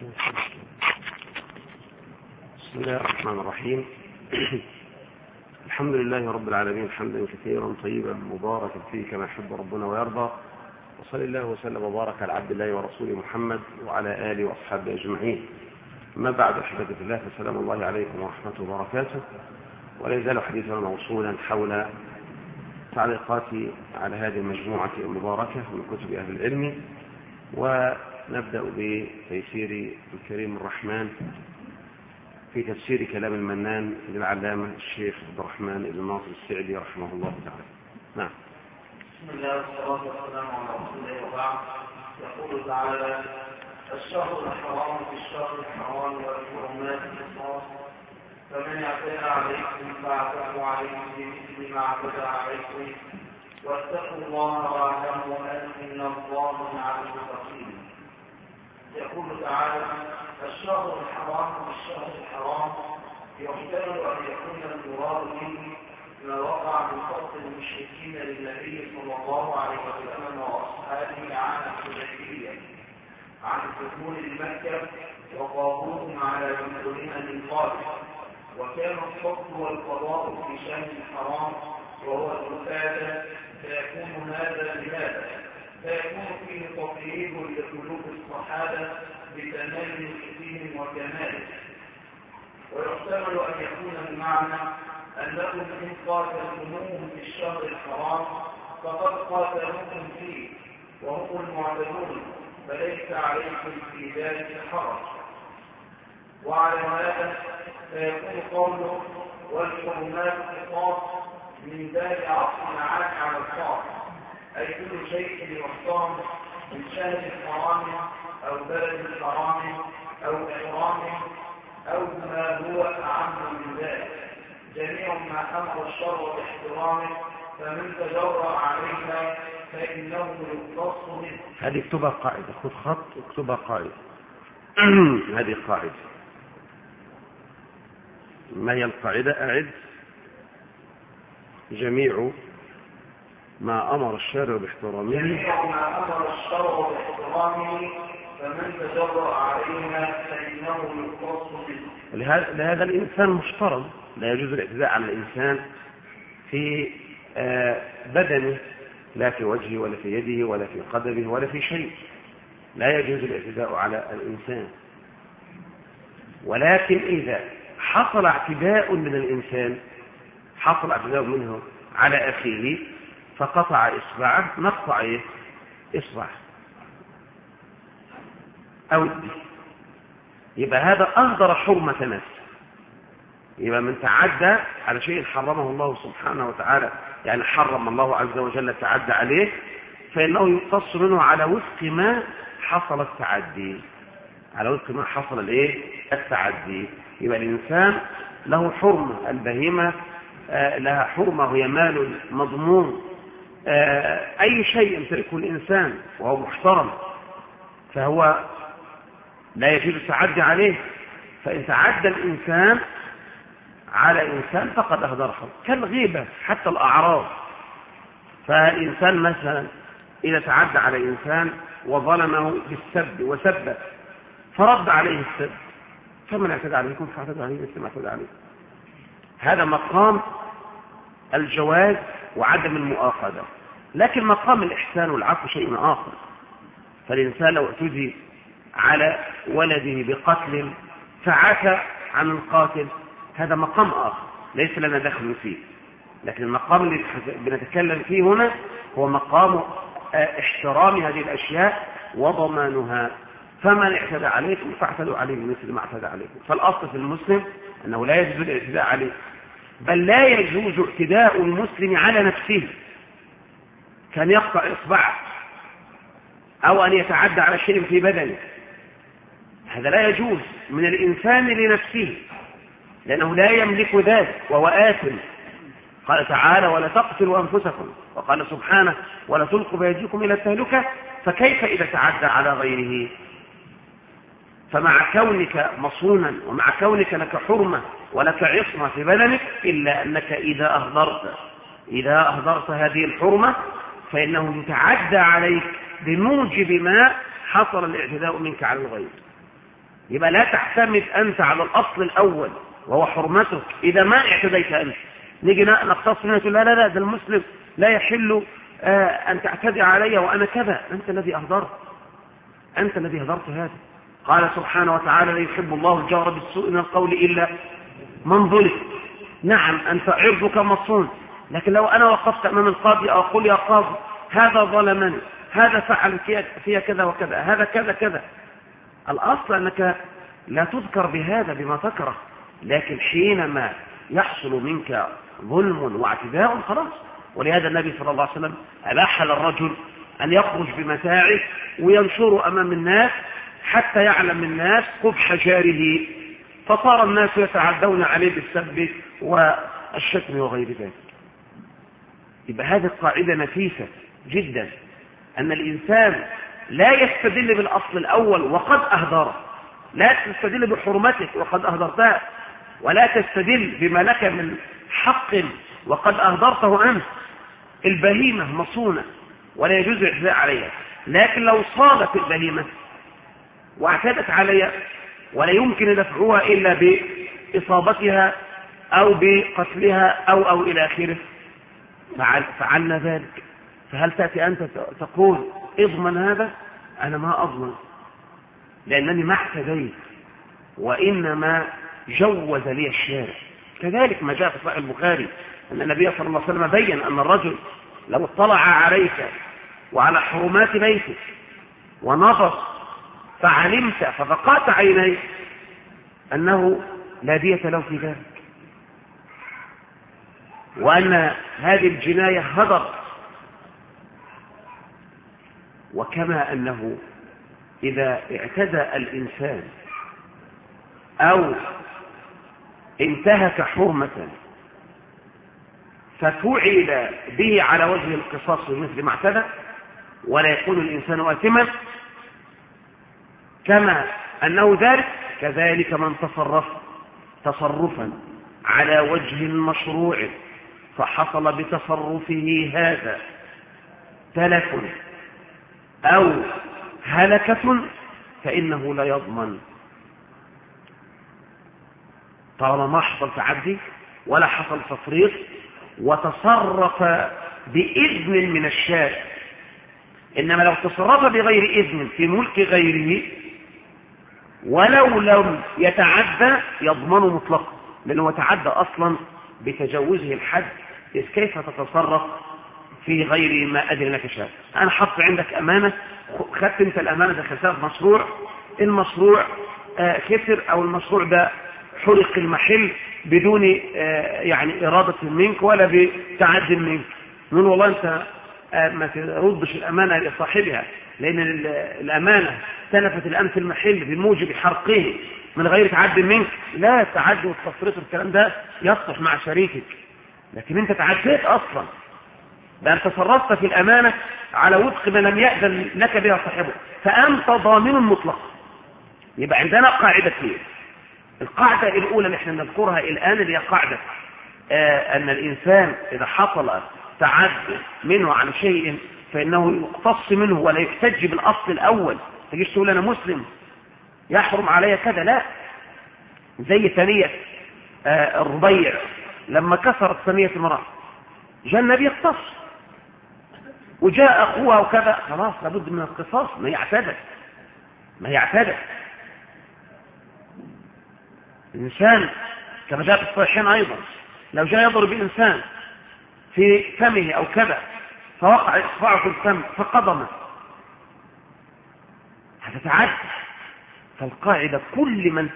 بسم الله الرحمن الرحيم. الحمد لله رب العالمين حمدا كثيرا طيبا مباركا فيه كما يحب ربنا ويرضى، وصلى الله وسلم وبارك على عبد الله ورسوله محمد وعلى آله وأصحابه أجمعين. أما بعد، أحبتي في الله، فسلام الله عليكم ورحمته وبركاته. ولا يزال حديثنا موصولا حول تعليقاتي على هذه المجموعة المباركة من كتب أهل العلم، ونبدأ بتيسير الكريم الرحمن في تفسير كلام المنان للعلامة الشيخ عبد الرحمن بن ناصر السعدي رحمه الله تعالى. نعم. بسم الله والصلاة والسلام على رسول الله وبعد. يقول تعالى: الشهر الحرام في الشهر الحرام والحرمات قصاص، فمن اعتدى عليكم فاعتدوا عليه بمثل ما اعتدى عليكم، واتقوا الله واعلموا ان الله مع المتقين. يقول تعالى: الشهر الحرام في الشهر الحرام، يحتمل ان يكون المراد به ما وقع من قتل المشركين للنبي صلى الله عليه وسلم واصحابه عام الحديبيه عن دخول مكه وقابوهم على دخولها من قبل، وكان الصد والقضاء في شهر الحرام وهو القتاده، فيكون هذا لهذا، فيكون فيه تطهير لقلوب الصحابه بتمام فيهم وكماله. ويحتمل ان يكون المعنى انكم ان قاتلتموهم في الشهر الحرام فقد قاتلوكم فيه وهم المعتدون، فليس عليكم في ذلك حرج. وعلى هذا فيكون قوله والحرمات قصاص من باب عطف العام على الخاص، اي كل شيء يحترم من شهر الحرام او بلد الحرام او احرام او ما هو اعم من ذلك، جميع ما امر الشرع باحترامه، فمن تجرأ عليها فانه يقتص منه. هذه اكتبها قاعدة، خذ خط اكتبها قاعدة. هذه قاعدة. ما هي القاعدة؟ أعد: جميع ما أمر الشرع باحترامه، جميع ما امر الشرع باحترامه، فمن تجرأ عليها فانه يقتص منه. لهذا الإنسان محترم، لا يجوز الاعتداء على الإنسان في بدنه، لا في وجهه ولا في يده ولا في قدمه ولا في شيء، لا يجوز الاعتداء على الإنسان. ولكن إذا حصل اعتداء من الإنسان، حصل اعتداء منه على أخيه فقطع إصبعه، نقطع إصبعه أو يده، يبقى هذا أهدر حرمة نفسه. يبقى من تعدى على شيء حرمه الله سبحانه وتعالى، يعني حرم الله عز وجل تعدى عليه، فإنه يقتص منه على وفق ما حصل التعدي، على وفق ما حصل التعدي. يبقى الإنسان له حرمة، البهيمة لها حرمة، هي مال مضمون. أي شيء يمتلكه الإنسان وهو محترم فهو لا يجوز التعدي عليه، فإن تعدى الإنسان على إنسان فقد أهدر حرمة، كالغيبة حتى الأعراض. فالإنسان مثلا إذا تعدى على إنسان وظلمه بالسب وسبه فرد عليه السب، فمن اعتدى عليكم فاعتدوا عليه مثل ما اعتدى عليه. هذا مقام الجواز وعدم المؤاخذة. لكن مقام الإحسان والعفو شيء آخر. فالإنسان لو اعتدي على ولده بقتل فعفى عن القاتل، هذا مقام آخر ليس لنا دخل فيه. لكن المقام اللي بنتكلم فيه هنا هو مقام احترام هذه الأشياء وضمانها. فمن اعتدى عليكم فاعتدوا عليه مثل ما اعتدى عليكم. فالأصل في المسلم أنه لا يجوز الاعتداء عليه، بل لا يجوز اعتداء المسلم على نفسه، كان يقطع إصبعه أو أن يتعدى على شيء في بدنه، هذا لا يجوز من الإنسان لنفسه، لأنه لا يملك ذلك وهو آثم. قال تعالى: ولا تقتلوا أنفسكم، وقال سبحانه: ولا تلقوا بأيديكم إلى التهلكة. فكيف إذا تعدى على غيره؟ فمع كونك مصونا ومع كونك لك حرمة ولك عصمة في بدنك، إلا أنك إذا أهدرت هذه الحرمة فإنه يتعدى عليك بموجب ما حصل الاعتداء منك على الغير. يبقى لا تعتمد أنت على الأصل الأول وهو حرمتك إذا ما اعتديت أنت. نيجي نقتص منه تقول لا ده المسلم لا يحل أن تعتدي علي وأنا كذا. أنت الذي أهدرت هذا. قال سبحانه وتعالى: لا يحب الله الجهر بالسوء من القول إلا من ظلم. نعم أنت عرضك مصون، لكن لو أنا وقفت أمام القاضي أقول: يا قاضي هذا ظلمني، هذا فعل في كذا وكذا، هذا كذا كذا، الأصل أنك لا تذكر بهذا بما تكره، لكن حينما يحصل منك ظلم واعتداء خلاص. ولهذا النبي صلى الله عليه وسلم أباح للرجل أن يخرج بمتاعه وينشر أمام الناس حتى يعلم الناس قبح جاره، فصار الناس يتعدون عليه بالسب والشتم وغير ذلك. يبقى هذه القاعدة نفيسة جدا، أن الإنسان لا يستدل بالأصل الأول وقد أهدره، لا تستدل بحرمتك وقد أهدرتها، ولا تستدل بما لك من حق وقد أهدرته أنت. البهيمة مصونة ولا يجوز الاعتداء عليها، لكن لو صادت البهيمة واعتدت عليها ولا يمكن دفعها إلا بإصابتها أو بقتلها أو إلى آخره فعلنا ذلك. فهل تأتي أنت تقول اضمن هذا؟ أنا ما أضمن، لأنني ما اعتديت، وإنما جوز لي الشارع. كذلك ما جاء في صحيح البخاري أن النبي صلى الله عليه وسلم بين أن الرجل لو اطلع عليك وعلى حرمات بيتك ونظر فعلمت ففقعت عينيك أنه لا دية له في ذلك، وأن هذه الجناية هدر. وكما أنه إذا اعتدى الإنسان أو انتهك حرمة ففعل به على وجه القصاص مثل ما اعتدى ولا يكون الإنسان آثما، كما أنه ذلك كذلك من تصرف تصرفا على وجه مشروع فحصل بتصرفه هذا تلف أو هلكة فإنه لا يضمن، طالما ما حصل تعدي ولا حصل تفريط وتصرف بإذن من الشارع. إنما لو تصرف بغير إذن في ملك غيره ولو لم يتعدى يضمن مطلقا، لأنه تعدى أصلا بتجاوزه الحد، إذ كيف تتصرف في غير ما أدري لك شيء. أنا حط عندك أمانة، خدت أنت الأمانة دخلتها في مشروع، المشروع خسر أو المشروع ده حرق المحل بدون يعني إرادة منك ولا بتعد منك، نقول والله أنت ما تردش الأمانة لصاحبها، لأن الأمانة تلفت الآن في المحل بموجب حرقه من غير تعد منك. لا تعد والتفريط والكلام ده يصلح مع شريكك، لكن أنت تعديت أصلا، بأن تصرفت في الأمانة على وفق ما لم يأذن لك بها صاحبه، فأنت ضامن مطلق. يبقى عندنا قاعدتين. القاعدة الأولى اللي احنا نذكرها الآن اللي هي قاعدة أن الإنسان إذا حصل تعدي منه عن شيء فإنه يقتص منه ولا يحتج بالأصل الأول. تجيش تقول أنا مسلم يحرم علي كذا، لا. زي ثانية الربيع لما كسرت ثانية المرأة جاء النبي يقتص، وجاء أخوها وكذا، خلاص لابد من القصاص، ما يعتدى الإنسان كما جاء في الصحيحين أيضا، لو جاء يضرب إنسان في فمه أو كذا فوقع إصبعه في الفم فقضمه هتتعدى. فالقاعدة كل من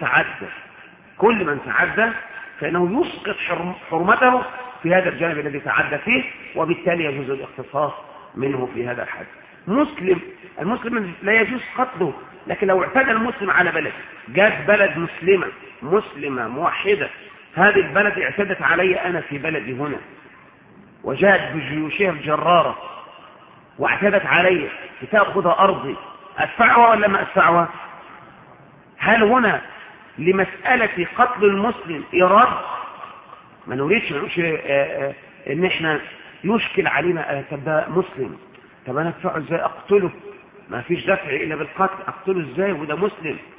تعدى فإنه يسقط حرمته في هذا الجانب الذي تعدى فيه، وبالتالي يجوز الاختصاص منه في هذا الحد. المسلم لا يجوز قتله، لكن لو اعتدى المسلم على بلد، جات بلد مسلمة موحدة، هذه البلد اعتدت علي أنا في بلدي هنا وجاءت بجيوشها الجرارة واعتدت علي لتأخذ أرضي، أدفعها ولا ما أدفعها؟ هل هنا لمسألة قتل المسلم إيراد؟ ما نريدش إن إحنا يشكل علينا تبقى مسلم، طب أنا أدفعه إزاي؟ أقتله، ما فيش دفع إلا بالقتل، أقتله إزاي وده مسلم؟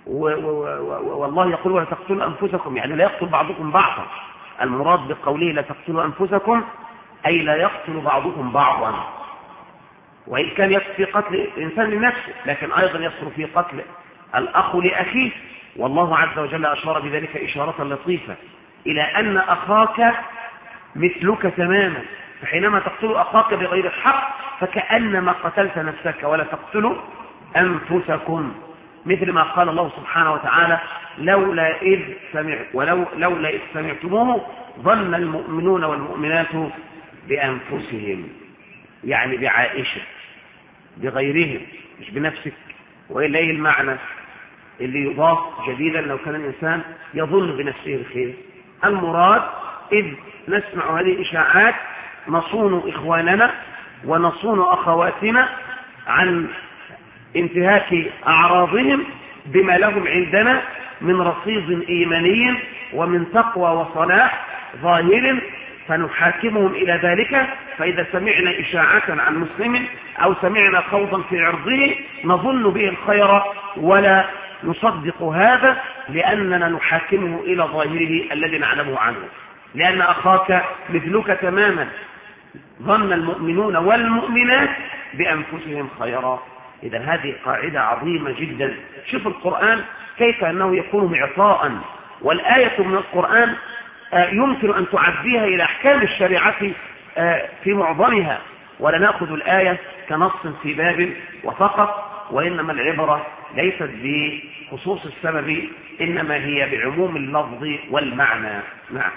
والله يقول ولا تقتلوا أنفسكم، يعني لا يقتل بعضكم بعضا. المراد بقوله لا تقتلوا أنفسكم أي لا يقتل بعضكم بعضا، وإن كان يقتل في قتل الإنسان لنفسه، لكن أيضا يقتل في قتل الأخ لأخيه. والله عز وجل أشار بذلك إشارة لطيفة إلى أن أخاك مثلك تماما، فحينما تقتل أخاك بغير الحق فكأنما قتلت نفسك. ولا تقتلوا أنفسكم، مثل ما قال الله سبحانه وتعالى لولا إذ سمعتموه ظن المؤمنون والمؤمنات بأنفسهم، يعني بعائشة بغيرهم مش بنفسك. وإلا إيه المعنى اللي يضاف جديدا لو كان الإنسان يظن بنفسه الخير؟ المراد إذ نسمع هذه الإشاعات نصون إخواننا ونصون أخواتنا عن انتهاك أعراضهم بما لهم عندنا من رصيد إيماني ومن تقوى وصلاح ظاهر، فنحاكمهم إلى ذلك. فإذا سمعنا إشاعة عن مسلم أو سمعنا خوضا في عرضه نظن به الخير ولا نصدق هذا، لأننا نحاكمه إلى ظاهره الذي نعلمه عنه، لأن أخاك مثلك تماما. ظن المؤمنون والمؤمنات بأنفسهم خيرا. إذا هذه قاعدة عظيمة جدا. شوف القرآن كيف أنه يكون معطاء، والآية من القرآن يمكن أن تعديها إلى أحكام الشريعة في معظمها، ولا نأخذ الآية كنص في باب وفقط، وإنما العبرة ليست بخصوص السبب إنما هي بعموم اللفظ والمعنى. نعم.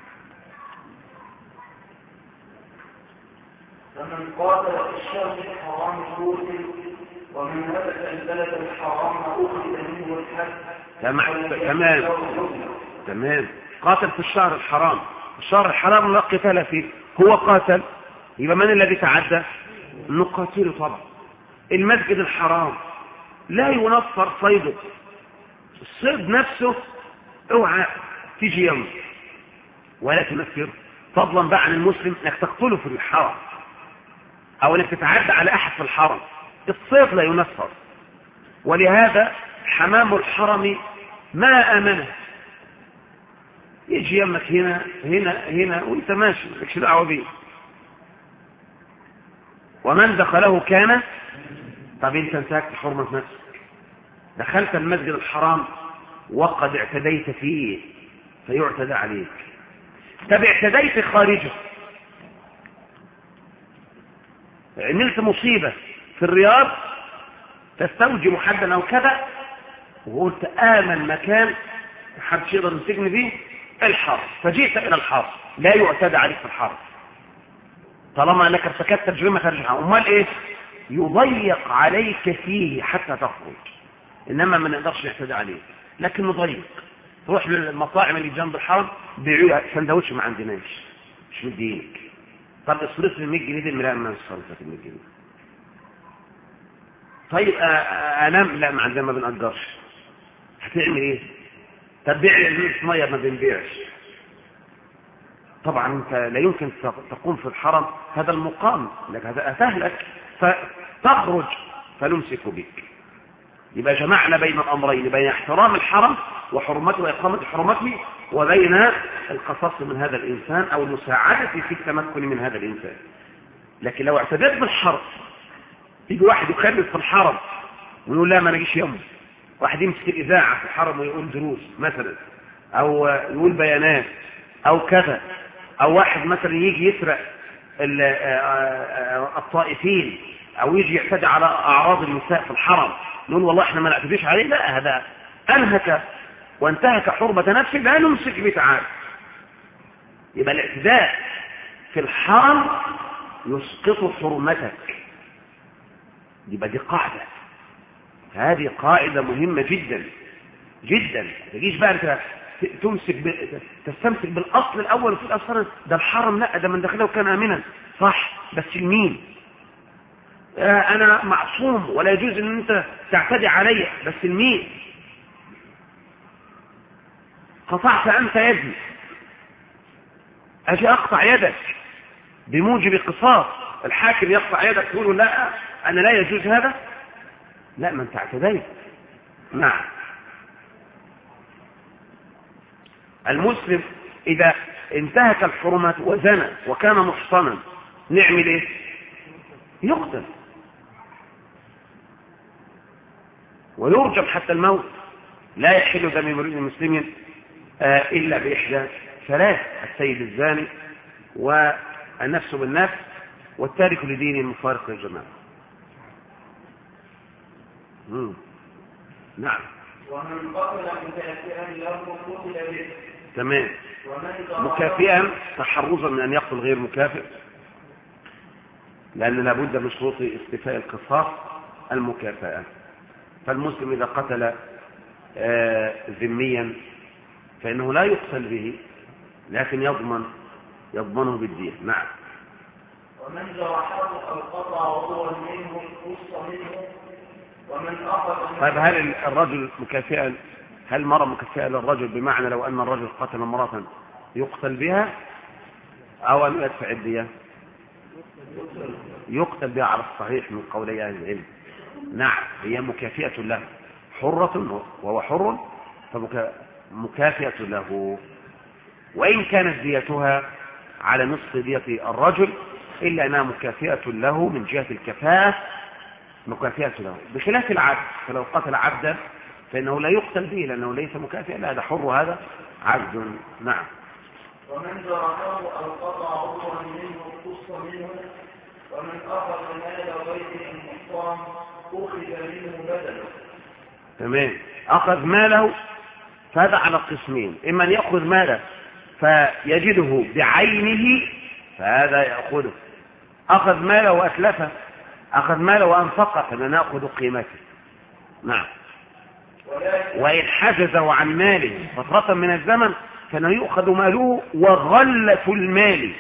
فمن قاتل في الشهر الحرام قتل، ومن هلك البلد الحرام أخذ منه الحد. تمام. قاتل في الشهر الحرام، الشهر الحرام لا قتال فيه، هو قاتل، يبقى من الذي تعدى؟ نقاتله طبعا. المسجد الحرام لا ينفر صيده، الصيد نفسه اوعى تيجي يوم ولا تنفره، فضلا بقى عن المسلم انك تقتله في الحرم او انك تتعدى على احد في الحرم. الصيد لا ينفر، ولهذا حمام الحرم ما امنه، يجي يمك هنا هنا هنا وانت ماشي مالكش دعوه بيه، ومن دخله كان. طب انت انتهكت حرمه نفسك، دخلت المسجد الحرام وقد اعتديت فيه فيعتدى عليك. طب اعتديت خارجه، عملت مصيبه في الرياض تستوجب حدا او كذا، وقلت آمن مكان محدش يقدر يمسكني فيه الحرب، فجئت إلى الحرب لا يعتدى عليك في الحرب طالما أنك ارتكبت جريمة خارج الحرب. أمال إيه؟ يضيق عليك فيه حتى تخرج، إنما ما نقدرش نعتدى عليك، لكن نضيق. تروح للمطاعم اللي جنب الحرم بيعوا سندوتش ما عندناش، مش مدينك. طب اصرف لي 100 جنيه دي، لا ما صرفت 100 جنيه. طيب انام، لا ما عندنا ما بنأجرش. هتعمل ايه؟ طب بيع لي ميه، ما بنبيعش. طبعا انت لا يمكن تقوم في الحرم هذا المقام، لك هذا تهلك، فتخرج فنمسك بك. يبقى جمعنا بين الامرين، بين احترام الحرم وحرمته واقامه حرمته، وبين القصاص من هذا الانسان او المساعده في التمكن من هذا الانسان. لكن لو اعتدت بالحرم، يجي واحد يخلف في الحرم ويقول لا ما نجيش يوم، واحد يمسك الاذاعه في الحرم ويقول دروس مثلا، او يقول بيانات او كذا، او واحد مثلا يجي يسرق الطائفين، او يجي يعتدي على اعراض النساء في الحرم، نقول والله احنا ما نعتديش عليه. لا، هذا انهك وانتهك حرمه نفسه، لا نمسك به تعالى. يبقى الاعتداء في الحرم يسقط حرمتك. يبقى دي قاعده، هذه قاعده مهمه جدا جدا. ما تجيش بقى انت تستمسك بالاصل الاول في الاصل، ده الحرم لا ده من داخله كان امنا، صح، بس لمين؟ انا معصوم ولا يجوز ان انت تعتدي علي، بس لمين؟ قطعت انت يدي، اجي اقطع يدك بموجب قصاص، الحاكم يقطع يدك تقول لا انا لا يجوز هذا؟ لا، ما انت اعتديت. نعم. المسلم إذا انتهك الحرمات وزنى وكان محصنا نعمل إيه؟ يقتل ويرجم حتى الموت. لا يحل دم امرئ مسلم إلا بإحدى ثلاث: السيد الزاني، والنفس بالنفس، والتارك لدين المفارق للجماعة. نعم. ومن قتل مكافئا له قتل به. تمام. مكافئا تحرزا من أن يقتل غير مكافئ، لأن لابد من شروط استيفاء القصاص المكافأة. فالمسلم إذا قتل ذميا فإنه لا يقتل به، لكن يضمنه بالدية. نعم. ومن جرحه أو قطع عضوا منه قص منه. ومن أخذ. طيب هل الرجل مكافئا، هل المرأة مكافئة للرجل بمعنى لو أن الرجل قتل امرأة يقتل بها أو أن يدفع الدية؟ يقتل بها على الصحيح من قولي أهل العلم. نعم، هي مكافئة له، حرة وهو حر فمكافئة له، وإن كانت ديتها على نصف دية الرجل إلا أنها مكافئة له من جهة الكفاءة، مكافئة له، بخلاف العبد. فلو قتل عبدا فإنه لا يقتل به لأنه ليس مكافئا، لا هذا حر وهذا عبد. نعم. ومن جرحه أو قطع عضوا منه قص منه. ومن أخذ مال غيره المحترم أخذ منه بدله. تمام. أخذ ماله فهذا على قسمين: إما أن يأخذ ماله فيجده بعينه فهذا يأخذه، أخذ ماله وأتلفه، أخذ ماله وأنفقه فنأخذ قيمته. نعم. وإن حجزه عن ماله فترة من الزمن كان يؤخذ ماله وغلة المال.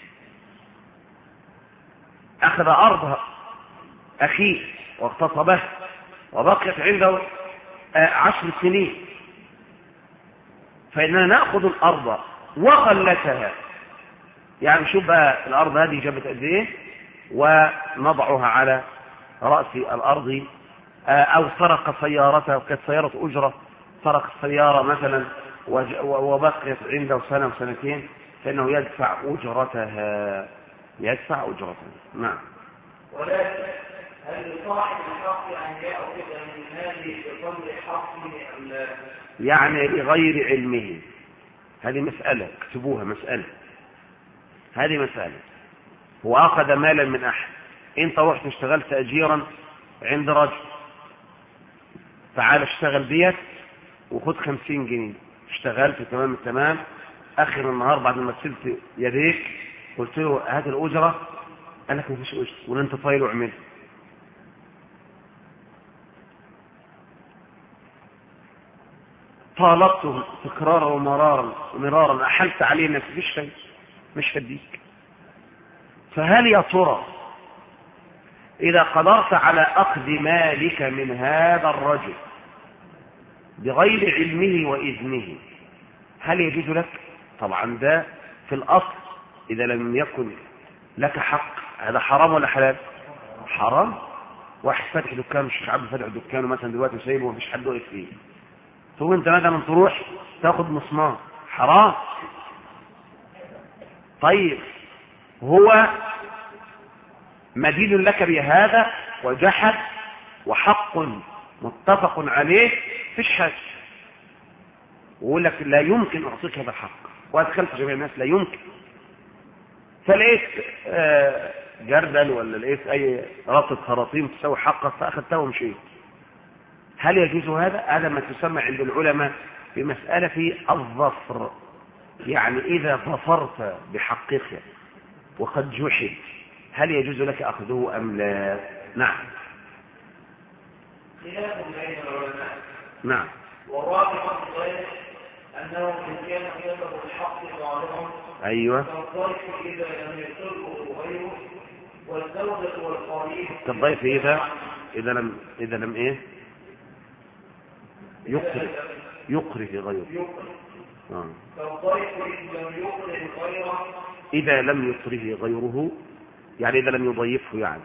أخذ أرض أخيه واغتصبه وبقيت عنده 10 سنين، فإننا نأخذ الأرض وغلتها. يعني شوف بقى الأرض هذه جابت قد إيه ونضعها على رأس الأرض، أو سرق سيارته وكانت سيارة أجرة، سرق السيارة مثلا وبقيت عنده سنة وسنتين فإنه يدفع أجرتها، يدفع أجرتها. نعم. ولكن هل لصاحب الحق أن يأخذ من ماله بقدر حقه أم لا؟ يعني لغير علمه. هذه مسألة، اكتبوها مسألة، هذه مسألة. هو أخذ مالا من أحد، أنت رحت اشتغلت أجيرا عند رجل، تعال اشتغل بيت وخد 50 جنيه. اشتغلت تمام التمام، آخر النهار بعد ما سلت يديك قلت له هات الأجرة، قال لك مفيش أجرة، ولا أنت طايل وعمل. طالبته تكرارا ومرارا أحلت عليه انك مفيش شيء، مش هديك. فهل يا ترى إذا قدرت على أخذ مالك من هذا الرجل بغير علمه وإذنه هل يجوز لك؟ طبعا ده في الأصل إذا لم يكن لك حق هذا حرام ولا حلال؟ حرام. واحد فاتح دكان، مش عارف فاتح دكانه مثلا دلوقتي وسايبه ومفيش حد واقف فيه، ثم انت مثلا تروح تاخد مسمار، حرام. طيب هو مدين لك بهذا وجحد وحق متفق عليه فيش حاجة، ويقول لك لا يمكن أعطيك هذا الحق، وأدخلت جميع الناس لا يمكن. فلقيت جردل ولا لقيت أي رابطة خراطيم تسوي حقك فأخذته ومشيت، هل يجوز هذا؟ هذا ما تسمى عند العلماء بمسألة الظفر، يعني إذا ظفرت بحقك وقد جحد هل يجوز لك أخذه أم لا؟ نعم. خلاف بين العلماء. نعم. والراجح في ذلك أنه إن كان يطلب الحق ظاهرا أيوة كالضيف إذا لم يطلبه غيره، والزوجة والقريب كالضيف إذا لم إيه يكره غيره. كالضيف إذا لم يكره غيره، إذا لم يكره غيره يعني إذا لم يضيفه يعني.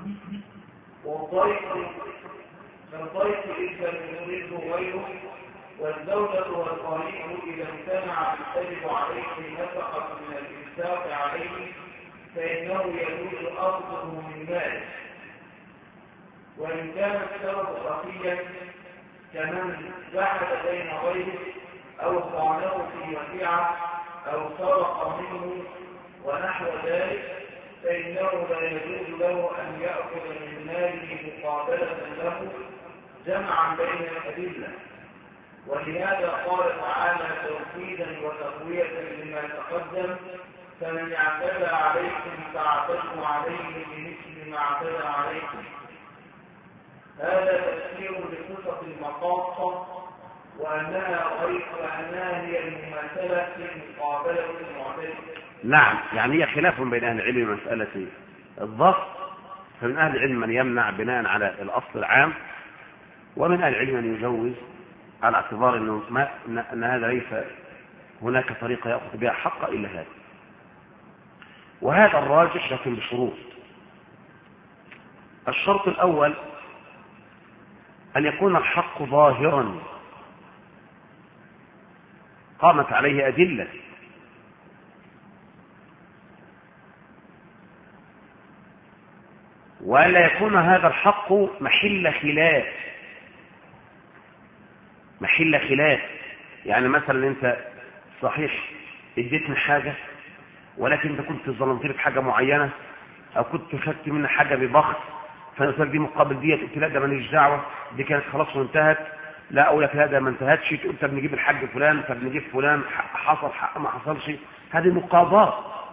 والضيف كالضيف إذا لم يرده غيره والزوجة والقريب إذا امتنع تجب عليه نفقة من الإنفاق عليه فإنه يجوز أخذه من ماله. وإن كان السبب خفيا كمن جحد بين غيره أو خانه في وديعة أو سرق منه ونحو ذلك فإنه لا يجوز له أن يأخذ من ماله مقابلة له جمعا بين الأدلة. ولهذا قال تعالى توكيدا وتقوية لما تقدم فمن اعتدى عليكم فاعتدوا عليه بمثل ما اعتدى عليكم. هذا تفسير لصفة المقاصة وأنها هي المماثلة في مقابلة المعتدل. نعم، يعني هي خلاف بين أهل العلم مسألة الضبط، فمن أهل العلم من يمنع بناء على الأصل العام، ومن أهل العلم من يجوز على اعتبار أن هذا ليس هناك طريقة يأخذ بها حق إلا هذا. وهذا الراجح لكن بشروط. الشرط الأول أن يكون الحق ظاهرا قامت عليه أدلة، وألا يكون هذا الحق محل خلاف. يعني مثلا أنت صحيح اديتني حاجة ولكن أنت كنت ظلمتني في حاجة معينة أو كنت خدت مني حاجة ببخس، فنقول دي مقابل ديت، قلت لا ده ماليش دعوة، دي كانت خلاص وانتهت، لا أقول لك لا ده ما انتهتش، تقول طب نجيب الحاج فلان، طب نجيب فلان، حصل حق ما حصلش، هذه مقاضاة.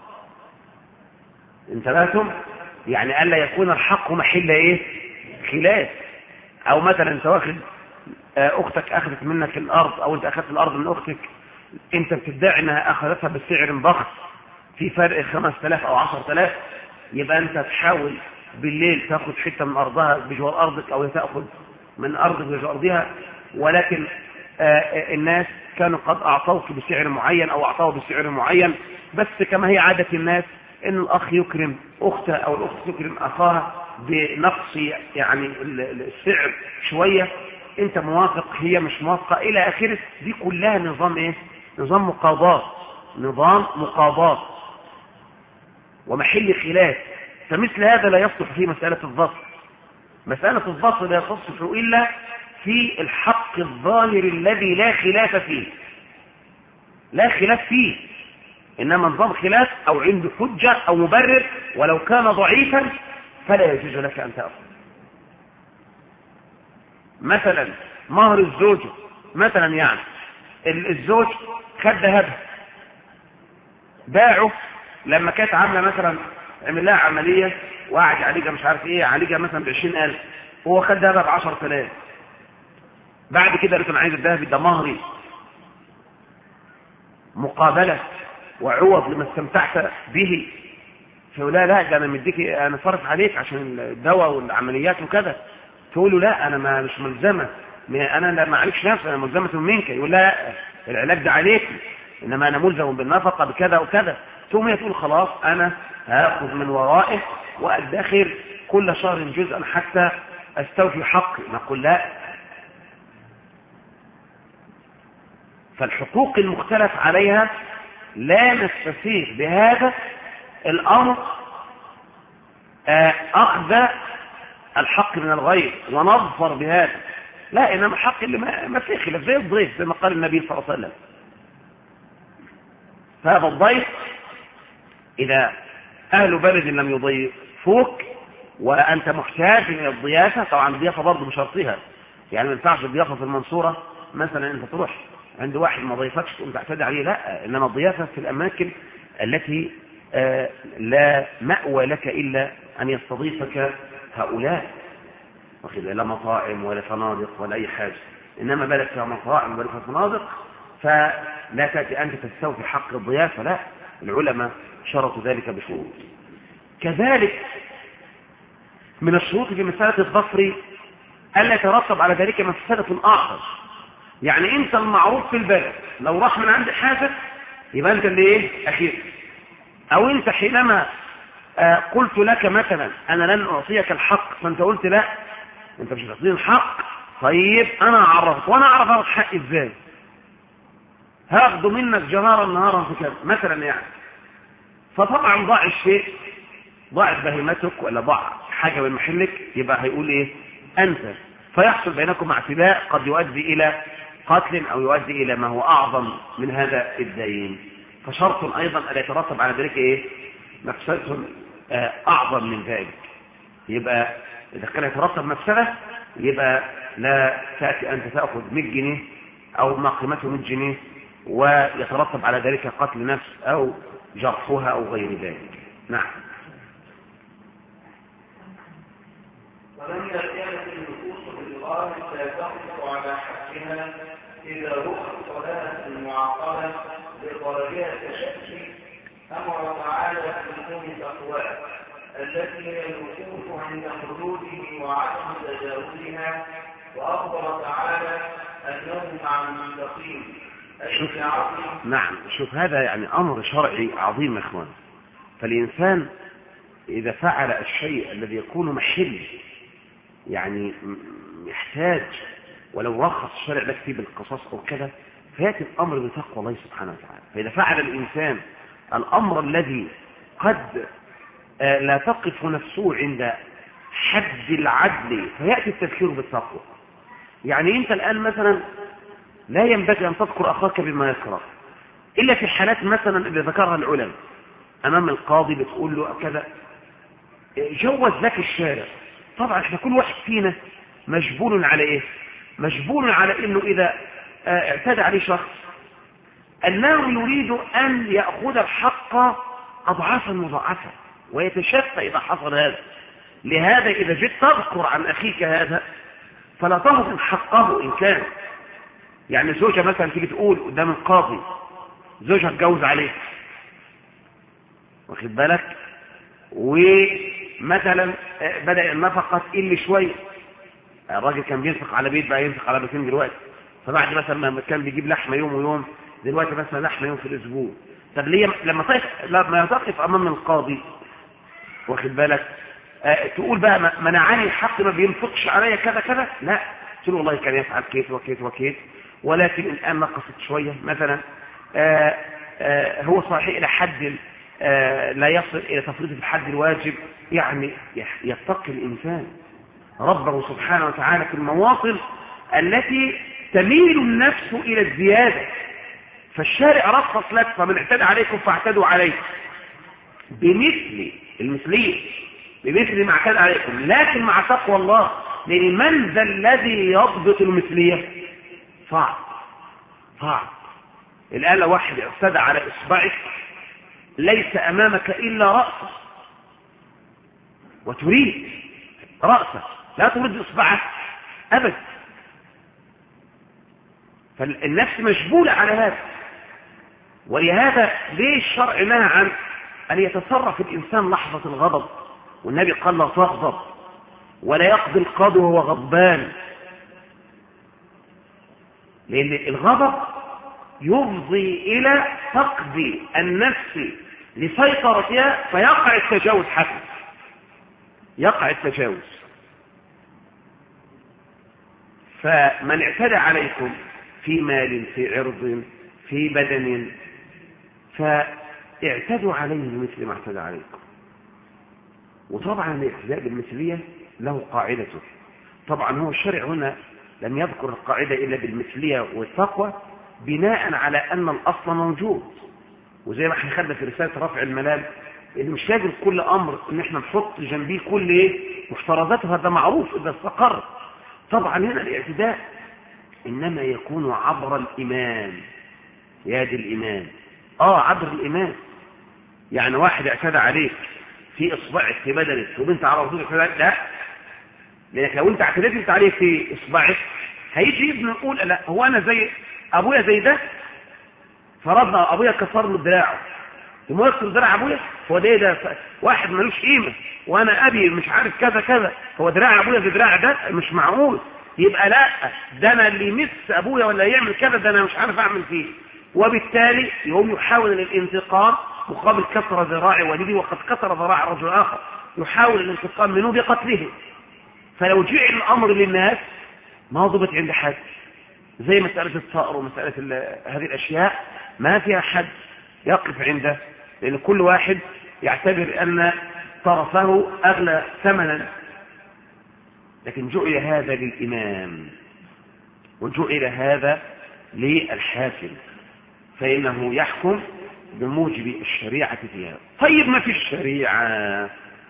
انتبهتم؟ يعني ألا يكون الحق محل خلاف. أو مثلا أنت واخد أختك أخذت منك الأرض، أو أنت أخذت الأرض من أختك، أنت بتدعي أنها أخذتها بسعر بخس في فرق 5000 أو 10,000، يبقى أنت تحاول بالليل تأخذ حتة من أرضها بجوار أرضك، أو تأخذ من أرضك بجوار أرضها، ولكن الناس كانوا قد أعطوك بسعر معين أو أعطوه بسعر معين، بس كما هي عادة الناس إن الأخ يكرم أخته أو الأخت تكرم أخاها بنقص يعني السعر شوية، أنت موافق هي مش موافقة إلى آخره. دي كلها نظام نظام مقاضاة ومحل خلاف. فمثل هذا لا يصلح فيه مسألة الضبط. مسألة الضبط لا تصلح إلا في الحق الظاهر الذي لا خلاف فيه، إنما نظام خلاف أو عنده حجة أو مبرر ولو كان ضعيفا فلا يجوز لك أن تأخذ. مثلا مهر الزوجة، مثلا يعني الزوج خد ذهبها باعه لما كانت عاملة مثلا عمل لها عملية وقعد عليها مش عارف ايه، عليها مثلا ب20,000، هو خد ذهبها ب10,000. بعد كده قالت انا عايز الذهب ده مهري مقابلة وعوض لما استمتعت به، فيقول لا ده انا مديك، انا صرف عليك عشان الدواء والعمليات وكذا، تقول له لا انا مش ملزمه، انا ما عليكش نفسي، انا ملزمه منك. يقول لا العلاج ده عليك، انما انا ملزم بالنفقه بكذا وكذا. ثم تقول خلاص انا هاخذ من ورائه وادخر كل شهر جزءا حتى استوفي حقي. نقول لا، فالحقوق المختلف عليها لا نستفيد بهذا الامر اخذ الحق من الغير ونظفر بهذا، لا، انما الحق اللي ما فيه خلاف زي الضيف، زي ما قال النبي صلى الله عليه وسلم. فهذا الضيف اذا اهل بلد لم يضيفوك وانت محتاج الى الضيافه، طبعا الضيافه برضه بشرطها، يعني ما ينفعش الضيافه في المنصوره مثلا انت تروح عند واحد ما ضيفكش تقوم تعتدي عليه، لا، انما الضيافه في الاماكن التي لا مأوى لك الا ان يستضيفك هؤلاء، لا مطاعم ولا فنادق ولا اي حاجه، انما بالك فيها مطاعم ولا فنادق فلا تاتي انت تستوفي حق الضيافه، لا، العلماء شرطوا ذلك بشروط. كذلك من الشروط في مساله الظفر الا يترتب على ذلك مفسده اخر. يعني انت المعروف في البلد لو راح من عند حاجه يبقى انت اللي اخير، او انت حينما قلت لك مثلا انا لن اعطيك الحق فانت قلت لا انت مش هتعطيني الحق، طيب انا اعرفك، وانا اعرف اخد حقي ازاي؟ هاخده منك جهارا نهارا في كذا مثلا يعني. فطبعا ضاع الشيء، ضاعت بهيمتك ولا ضاع حاجه من محلك، يبقى هيقول ايه؟ انت. فيحصل بينكم اعتداء قد يؤدي الى قتل او يؤدي الى ما هو اعظم من هذا الدين. فشرط ايضا ان يترتب على ذلك ايه؟ مفسده اعظم من ذلك. يبقى اذا كان يترتب مفسده يبقى لا تاتي انت تاخذ 100 جنيه او ما قيمته 100 جنيه ويترتب على ذلك قتل نفس او جرحها او غير ذلك. نعم. ولم كانت النفوس بالغالب لا تقف على حقها إذا رخص لها المعاقبة لدرجات الشك. أمر تعالى بلزوم الأقوال التي هي الوقوف عند حدوده وعدم تجاوزها، وأخبر تعالى أنه مع المتقين. نعم. شوف هذا يعني أمر شرعي عظيم يا إخوان. فالإنسان إذا فعل الشيء الذي يكون محل يعني يحتاج ولو رخص الشرع لك فيه بالقصاص أو كذا، فيأتي الأمر بتقوى الله سبحانه وتعالى. فإذا فعل الإنسان الأمر الذي قد لا تقف نفسه عند حد العدل فيأتي التذكير بالتقوى. يعني أنت الآن مثلا لا ينبغي أن تذكر أخاك بما يكره إلا في حالات مثلا اللي ذكرها العلماء أمام القاضي بتقول له كذا جوز لك الشارع. طبعا احنا كل واحد فينا مجبول على ايه؟ مجبول على انه اذا اعتدى عليه شخص انه يريد ان يأخذ الحق اضعافا مضاعفة ويتشفى اذا حصل هذا. لهذا اذا جئت تذكر عن اخيك هذا فلا تهضم حقه ان كان يعني زوجة مثلا تيجي تقول قدام القاضي زوجها اتجوز عليه، واخد بالك، ومثلا بدأ النفقة تقل شوية، الراجل كان بينفق على بيت بقى ينفق على بيتين دلوقتي، فبعد مثلا ما كان بيجيب لحمة يوم ويوم دلوقتي مثلا لحمة يوم في الأسبوع. طب ليه لما تقف أمام القاضي واخد بالك تقول بقى منعني الحق ما بينفقش عليا كذا كذا؟ لا، قلت له والله كان يفعل كيف وكيف وكيف، ولكن الآن نقصت شوية مثلا هو صحيح إلى حد لا يصل إلى تفريط الحد الواجب. يعني يتقي الإنسان ربه سبحانه وتعالى في المواطن التي تميل النفس إلى الزيادة. فالشارع رخص لك فمن اعتدى عليكم فاعتدوا عليه بمثل المثلية، بمثل ما اعتدى عليكم، لكن مع تقوى الله. لأن من ذا الذي يضبط المثلية؟ صعب. الآن لو واحد اعتدى على إصبعك ليس أمامك إلا رأسه وتريد رأسه، لا تريد إصبعه أبدا. فالنفس مجبولة على هذا. ولهذا ليه الشرع نهى عن أن يتصرف الإنسان لحظة الغضب؟ والنبي قال لا تغضب ولا يقضي القاضي وهو غضبان، لأن الغضب يفضي إلى فقد النفس لسيطرتها فيقع التجاوز حتى يقع التجاوز. فمن اعتدى عليكم في مال في عرض في بدن فاعتدوا عليه بمثل ما اعتدى عليكم. وطبعا الاعتداء بالمثلية له قاعدته. طبعا هو الشرع هنا لم يذكر القاعدة إلا بالمثلية والتقوى بناء على أن الأصل موجود. وزي ما احنا خدنا في رسالة رفع الملام اللي مش لازم كل أمر ان احنا نحط جنبيه كل مفترضاته، هذا معروف إذا استقر. طبعا هنا الاعتداء إنما يكون عبر الإيمان، يد الإيمان، عبر الإيمان. يعني واحد اعتدى عليك في إصبعك في بدنك وبنت على رسولك لا، لأنك لو انت اعتديت انت عليه في إصبعك هيجي ابنه يقول لا هو أنا زي أبويا زي ده، فرضنا أبويا كسر له دراعه ثم يكسر دراع أبويا، هو ده واحد ملوش قيمة، وأنا أبي مش عارف كذا كذا، هو دراع أبويا زي دراع ده مش معقول. يبقى لا، ده أنا اللي يمس أبويا ولا يعمل كذا ده أنا مش عارف أعمل فيه. وبالتالي يوم يحاول الانتقام مقابل كسر ذراع والدي وقد كسر ذراع رجل آخر، يحاول الانتقام منه بقتله. فلو جعل الأمر للناس ما ضبط عند حد، زي مسألة الصقر ومسألة هذه الأشياء ما فيها حد يقف عنده، لأن كل واحد يعتبر أن طرفه أغلى ثمنا. لكن جعل هذا للإمام وجعل هذا للحاكم، فإنه يحكم بموجب الشريعة فيها. طيب ما في الشريعة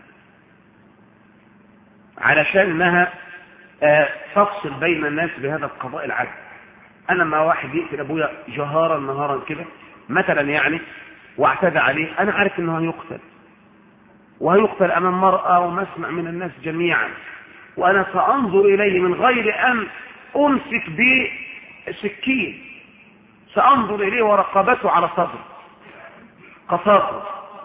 علشان انها تفصل بين الناس بهذا القضاء العدل. انا ما واحد يقتل ابويا جهارا نهارا كده مثلا يعني واعتدى عليه، انا عارف انه هيقتل وهيقتل امام مرأة ومسمع من الناس جميعا، وانا سانظر اليه من غير ان امسك بسكين، سانظر اليه ورقبته على صدره قصاصه،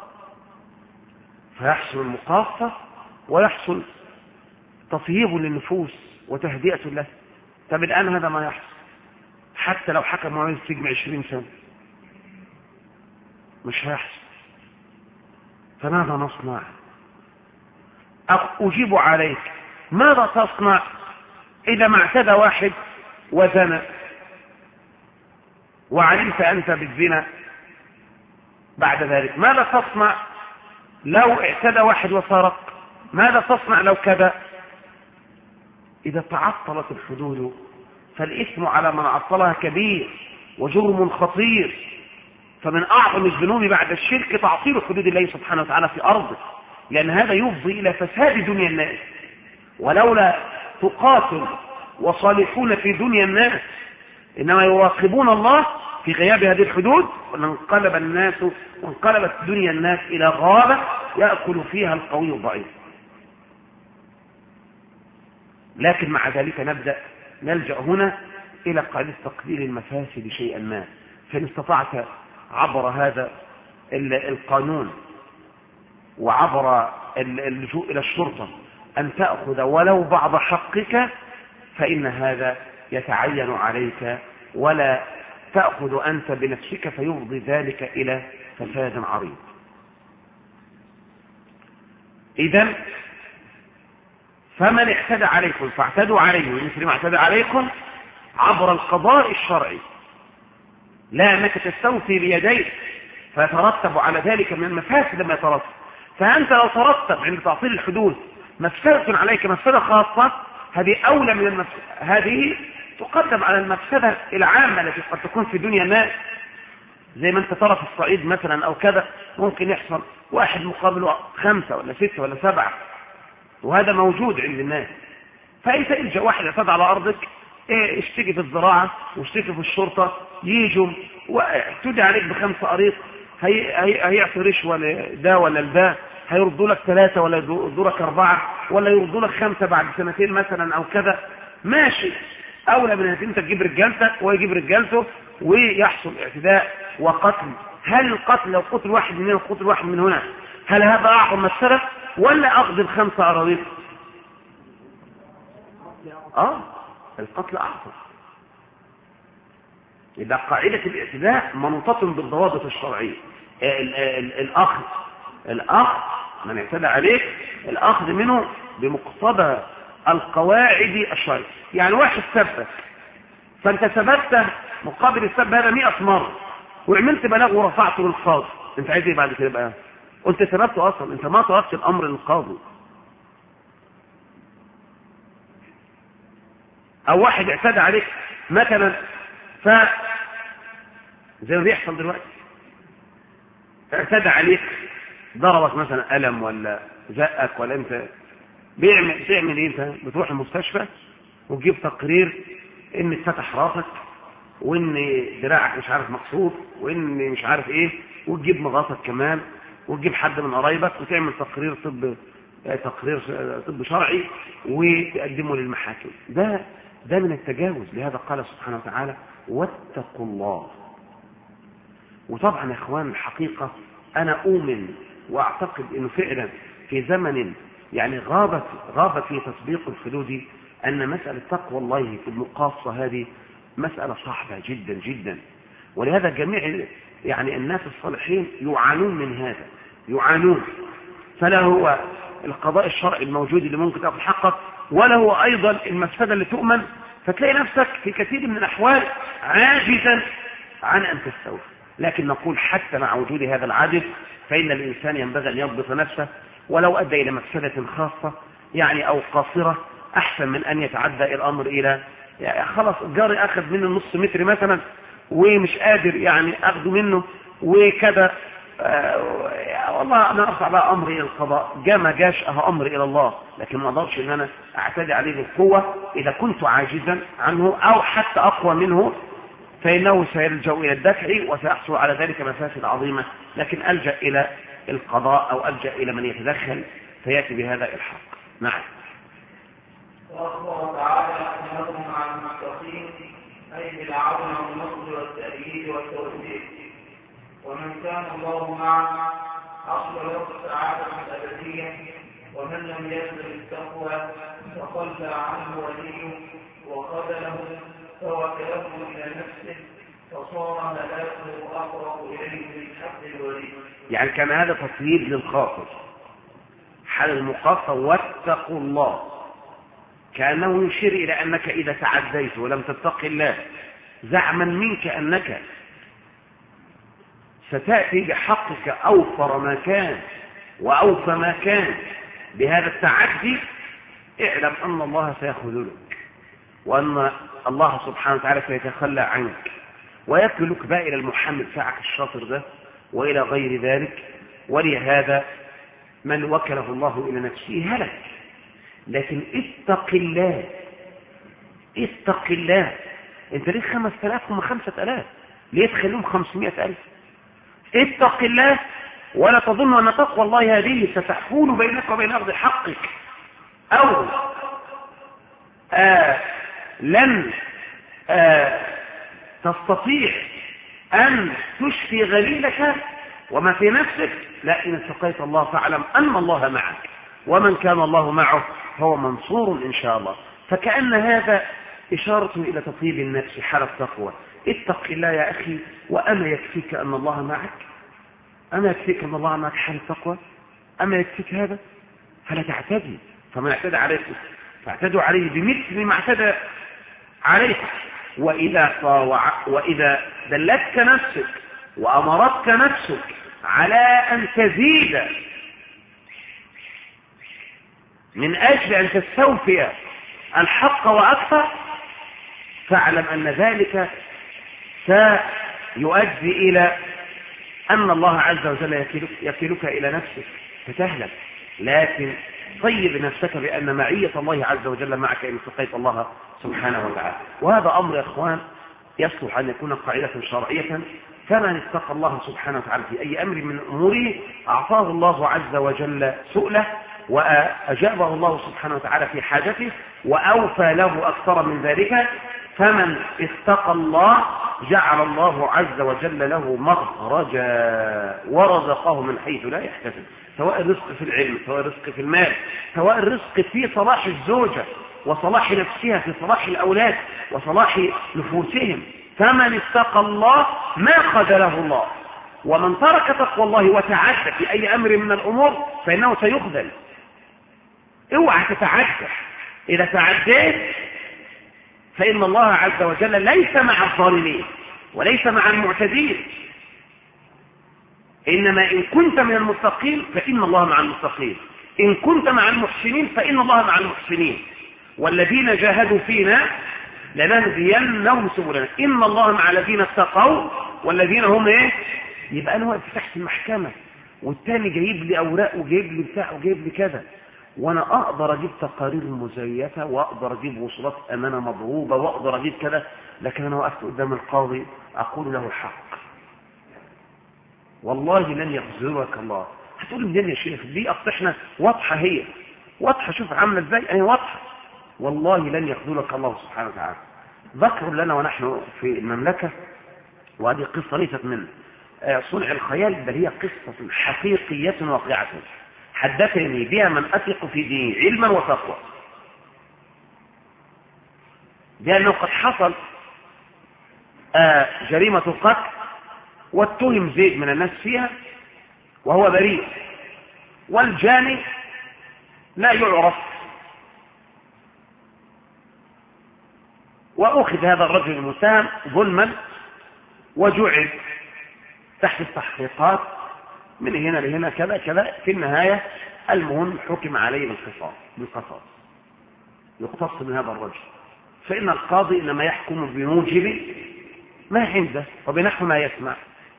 فيحصل المقاصة ويحصل تطييب للنفوس وتهدئة له. طب الآن هذا ما يحصل، حتى لو حكم عليه السجن 20 سنة مش هيحصل. فماذا نصنع؟ أجيب عليك، ماذا تصنع إذا ما اعتدى واحد وزنى وعلمت أنت بالزنا بعد ذلك؟ ماذا تصنع لو اعتدى واحد وسرق؟ ماذا تصنع لو كذا؟ إذا تعطلت الحدود فالإثم على من عطلها كبير وجرم خطير. فمن أعظم الذنوب بعد الشرك تعطيل حدود الله سبحانه وتعالى في أرضه، لأن هذا يفضي إلى فساد دنيا الناس. ولولا تقاتل وصالحون في دنيا الناس إنما يراقبون الله في غياب هذه الحدود وانقلب الناس وانقلبت دنيا الناس إلى غابة يأكل فيها القوي الضعيف. لكن مع ذلك نلجأ هنا إلى قاعدة تقليل المفاسد شيئا ما. فإن استطعت عبر هذا القانون وعبر اللجوء إلى الشرطة أن تأخذ ولو بعض حقك فإن هذا يتعين عليك، ولا تأخذ أنت بنفسك فيفضي ذلك إلى فساد عريض. إذن فمن اعتدى عليكم فاعتدوا عليه مثل ما اعتدى عليكم عبر القضاء الشرعي، لا أنك تستوفي بيديك فيترتب على ذلك من المفاسد ما يترتب. فأنت لو ترتب عند تعطيل الحدود مفسدة عليك مفسدة خاصة، هذه أولى من هذه تقدم على المفسدة العامة التي قد تكون في دنيا الناس. زي ما انت ترى في الصعيد مثلا أو كذا ممكن يحصل واحد مقابله 5 ولا 6 ولا 7، وهذا موجود عند الناس. فأنت إلجأ واحد اعتدى على أرضك، اشتكي في الزراعة واشتكي في الشرطة، يجوا واعتدى عليك ب5 قريط، هيعطي رشوة ده ولا الباء، هيردوا لك 3 ولا يردوا لك 4 ولا يردوا لك 5 بعد 2 مثلا أو كذا، ماشي. أولى من أن أنت تجيب رجالتك ويجيب رجالته ويحصل اعتداء وقتل. هل القتل لو قتل واحد من هنا وقتل واحد من هنا هل هذا أعظم مفسدة ولا أخذ ال5 أراضي؟ القتل أعظم. إذا قاعدة الاعتداء منوطة بالضوابط الشرعية. الأخذ من اعتدى عليك الأخذ منه بمقتضى القواعد الشرعية. يعني واحد سبك فأنت ثبته مقابل السب هذا 100 مرة وعملت بلاغ ورفعته للقاضي، أنت عايز إيه بعد كده بقى؟ أنت ثبته أصلا، أنت ما تركت الأمر للقاضي. أو واحد اعتدى عليك مثلا زي ما بيحصل دلوقتي، اعتدى عليك ضربك مثلا ألم ولا زقك ولا انت تعمل ايه؟ انت بتروح المستشفى وتجيب تقرير ان اتفتح راسك وان دراعك مش عارف مقصود وان مش عارف ايه، وتجيب مغاصك كمان وتجيب حد من قرايبك وتعمل تقرير طب شرعي وتقدمه للمحاكم. ده من التجاوز. لهذا قال سبحانه وتعالى واتقوا الله. وطبعا يا اخوان الحقيقة انا اؤمن واعتقد انه فعلا في زمن يعني غاب في تطبيق الحدود ان مسألة تقوى الله في المقاصة هذه مسألة صعبة جدا جدا. ولهذا جميع يعني الناس الصالحين يعانون من هذا، يعانون. فلا هو القضاء الشرعي الموجود اللي ممكن تاخذ حقك، ولا هو ايضا المفسدة اللي تؤمن فتلاقي نفسك في كثير من الأحوال عاجزا عن أن تستوفي. لكن نقول حتى مع وجود هذا العجز فإن الإنسان ينبغي أن يضبط نفسه، ولو أدى إلى مفسدة خاصة يعني أو قاصرة أحسن من أن يتعدى الأمر إلى يعني خلاص جاري أخذ منه نص متر مثلا ومش قادر يعني أخذ منه وكذا، والله أنا أرفع بقى أمري إلى القضاء، جاء ما جاش أمري إلى الله، لكن ما أقدرش أن أنا أعتدي عليه بالقوة. إذا كنت عاجزا عنه أو حتى أقوى منه فإنه سيلجأ إلى الدفع وسيحصل على ذلك مفاسد عظيمة، لكن ألجأ إلى القضاء أو ألجأ إلى من يتدخل فيأتي بهذا الحق. نعم. وأخبر تعالى أنهم مع المتقين أي بالعون والنصر والتأييد والتوفيق، ومن كان الله معه حصل له السعادة الأبدية، ومن لم يبذل التقوى فقل عنه وليه وقتله فوكله إلى نفسه فصار هلاكه أقرب إليه من حق الولي. يعني كان هذا تصوير للخاطر حال المقاصة واتقوا الله، كأنه يشير إلى أنك إذا تعديت ولم تتق الله زعما منك أنك ستأتي بحقك أوفر ما كان وأوفى ما كان بهذا التعدي، اعلم أن الله سيخذلك وأن الله سبحانه وتعالى سيتخلى عنك ويكلك بقى إلى المحمد ساعك الشاطر ده وإلى غير ذلك. ولهذا من وكله الله إلى نفسه هلك. لكن اتق الله، اتق الله. انت ليه 5000 هم 5000 ليه تخليهم 500,000؟ اتق الله ولا تظن أن تقوى الله هذه ستحول بينك وبين أخذ حقك أو لن تستطيع أن تشفي غليلك وما في نفسك. لا، إن اتقيت الله فاعلم أن الله معك، ومن كان الله معه هو منصور إن شاء الله. فكأن هذا إشارة إلى تطيب النفس حال التقوى. اتق الله يا أخي، وأما يكفيك أن الله معك؟ أما يكفيك أن الله معك حال التقوى؟ أما يكفيك هذا؟ فلا تعتدي، فمن اعتدى عليكم فاعتدوا عليه بمثل ما اعتدى عليكم. وإذا دلتك نفسك وأمرتك نفسك على أن تزيد من أجل أن تستوفي الحق وأكثر، فاعلم أن ذلك سيؤدي إلى أن الله عز وجل يكلك إلى نفسك فتهلك. لكن طيب نفسك بأن معية الله عز وجل معك إن اتقيت الله سبحانه وتعالى. وهذا أمر يا إخوان يصلح أن يكون قاعدة شرعية. فمن اتقى الله سبحانه وتعالى في أي أمر من أموره أعطاه الله عز وجل سؤله وأجابه الله سبحانه وتعالى في حاجته وأوفى له أكثر من ذلك. فمن اتقى الله جعل الله عز وجل له مخرجا ورزقه من حيث لا يحتسب، سواء الرزق في العلم، سواء الرزق في المال، سواء الرزق في صلاح الزوجة وصلاح نفسها، في صلاح الأولاد وصلاح نفوسهم. فمن اتقى الله ما خذله الله، ومن ترك تقوى الله وتعدى في أي أمر من الأمور فإنه سيخذل. اوعى تتعدى، إذا تعديت فإن الله عز وجل ليس مع الظالمين وليس مع المعتدين، إنما إن كنت من المتقين فإن الله مع المتقين، إن كنت مع المحسنين فإن الله مع المحسنين، والذين جاهدوا فينا لنهدينهم سبلنا، إن الله مع الذين اتقوا والذين هم إيه؟ يبقى أنا واقف تحت المحكمة والتاني جايب لي أوراق وجايب لي بتاع وجايب لي كذا، وانا اقدر اجيب تقارير مزيفه واقدر اجيب وصولات امانه مضروبه واقدر اجيب كذا، لكن انا وقفت قدام القاضي اقول له الحق. والله لن يخذلك الله. هتقول منين يا شيخ؟ دي اصل واضحه، هي واضحه، شوف عامله ازاي، هي واضحه. والله لن يخذلك الله سبحانه وتعالى. ذكر لنا ونحن في المملكه، وهذه قصه ليست من صنع الخيال بل هي قصه حقيقيه واقعه حدثني بها من أثق في دينه علما وتقوى، لأنه قد حصل جريمة قتل واتهم زيد من الناس فيها وهو بريء، والجاني لا يعرف وأخذ هذا الرجل المتهم ظلما وجعل تحت التحقيقات من هنا لهنا كذا كذا. في النهاية المهم حكم عليه بالقصاص يقتص من هذا الرجل، فإن القاضي إنما يحكم بموجب ما عنده وبنحو ما يسمع.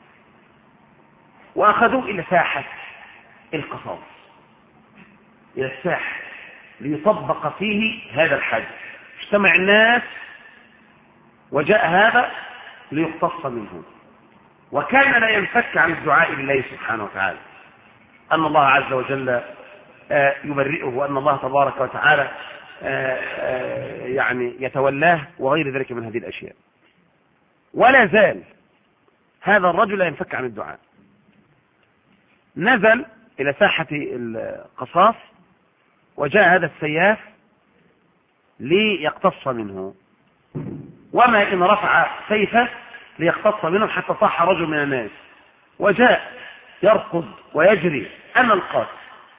وأخذوا إلى ساحة القصاص، إلى الساحة ليطبق فيه هذا الحد. اجتمع الناس وجاء هذا ليقتص منه، وكان لا ينفك عن الدعاء لله سبحانه وتعالى أن الله عز وجل يبرئه، وأن الله تبارك وتعالى يعني يتولاه وغير ذلك من هذه الأشياء. ولا زال هذا الرجل لا ينفك عن الدعاء. نزل إلى ساحة القصاص وجاء هذا السياف ليقتص منه، وما إن رفع سيفه ليقتص منه حتى صاح رجل من الناس وجاء يركض ويجري: أنا القاتل.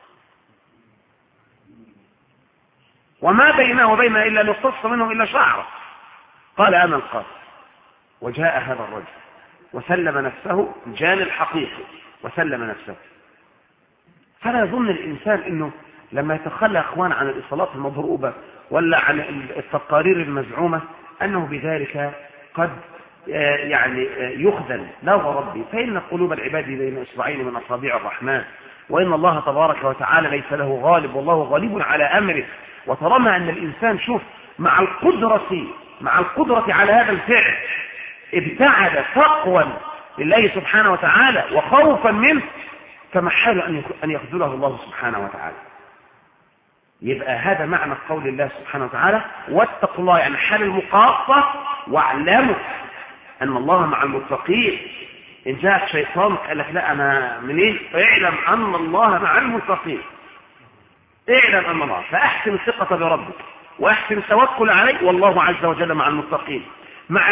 وما بينه وبين إلا ليقتص منه إلا شعره. قال: أنا القاتل. وجاء هذا الرجل وسلم نفسه جان الحقيقي وسلم نفسه. فلا يظن الإنسان أنه لما يتخلى أخوان عن الإصالات المضروبة ولا عن التقارير المزعومة أنه بذلك قد يعني يخذل. لا وربي، فإن قلوب العباد بين إصبعين من أصابع الرحمن، وإن الله تبارك وتعالى ليس له غالب، والله غالب على أمره. وطالما أن الإنسان شوف مع القدرة على هذا الفعل ابتعد تقوى لله سبحانه وتعالى وخوفا منه، فمحال أن يخذله الله سبحانه وتعالى. يبقى هذا معنى قول الله سبحانه وتعالى: واتقوا الله، يعني حال المقاطة، واعلموا أن الله مع المتقين. إن جاء الشيطان قال لك: لا أنا منين؟ اعلم أن الله مع المتقين. اعلم أن الله، فأحسن الثقة بربك وأحسن التوكل عليه، والله عز وجل مع المتقين. مع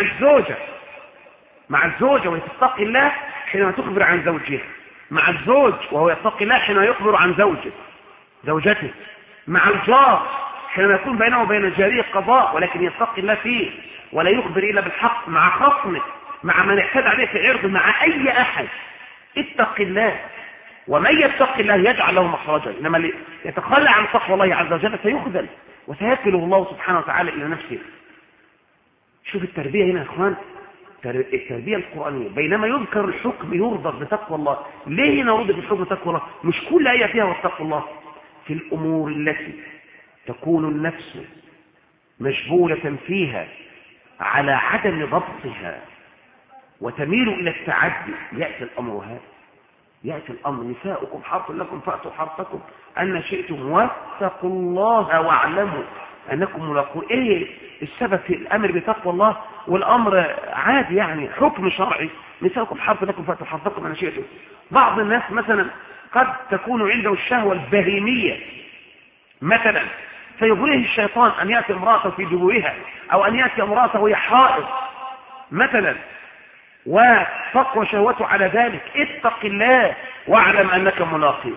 الزوجة وهي تتقي الله حينما تخبر عن زوجها، مع الزوج وهو يتقي الله حينما يخبر عن زوجته، مع الجار حينما يكون بينه وبين الجارية قضاء ولكن يتقي الله فيه ولا يخبر إلا بالحق، مع خصمه، مع من اعتدى عليه في عرضه، مع أي أحد. اتق الله، ومن يتق الله يجعل له مخرجا. إنما اللي يتخلى عن تقوى الله عز وجل سيخذل وسيكله الله سبحانه وتعالى إلى نفسه. شوف التربية هنا يا إخوان، التربية القرآنية. بينما يذكر الحكم يرضى بتقوى الله، ليه هنا رضي بالحكم تقوى الله؟ مش كل آية فيها واتقوا الله. في الأمور التي تكون النفس مجبولة فيها على عدم ضبطها وتميل إلى التعدي، يأتي الأمر هذا، يأتي الأمر: نساؤكم حرث لكم فأتوا حرثكم أن شئتم واتقوا الله واعلموا أنكم ملاقوه. إيه السبب في الأمر بتقوى الله والأمر عادي، يعني حكم شرعي: نساؤكم حرث لكم فأتوا حرثكم أن شئتم. بعض الناس مثلا قد تكون عنده الشهوة البهيمية مثلا، فيغريه الشيطان أن يأتي امرأته في دبوها، أو أن يأتي امرأته وهي حائض مثلا، وتقوى شهوته على ذلك. اتق الله واعلم أنك ملاقيه،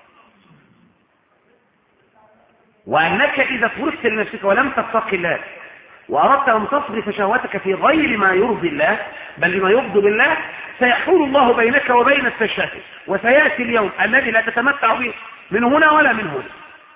وأنك إذا فرغت لنفسك ولم تتق الله وأردت أن تصرف شهوتك في غير ما يرضي الله بل لما يغضب الله، سيحول الله بينك وبين التشهي، وسيأتي اليوم الذي لا تتمتع به من هنا ولا من هنا.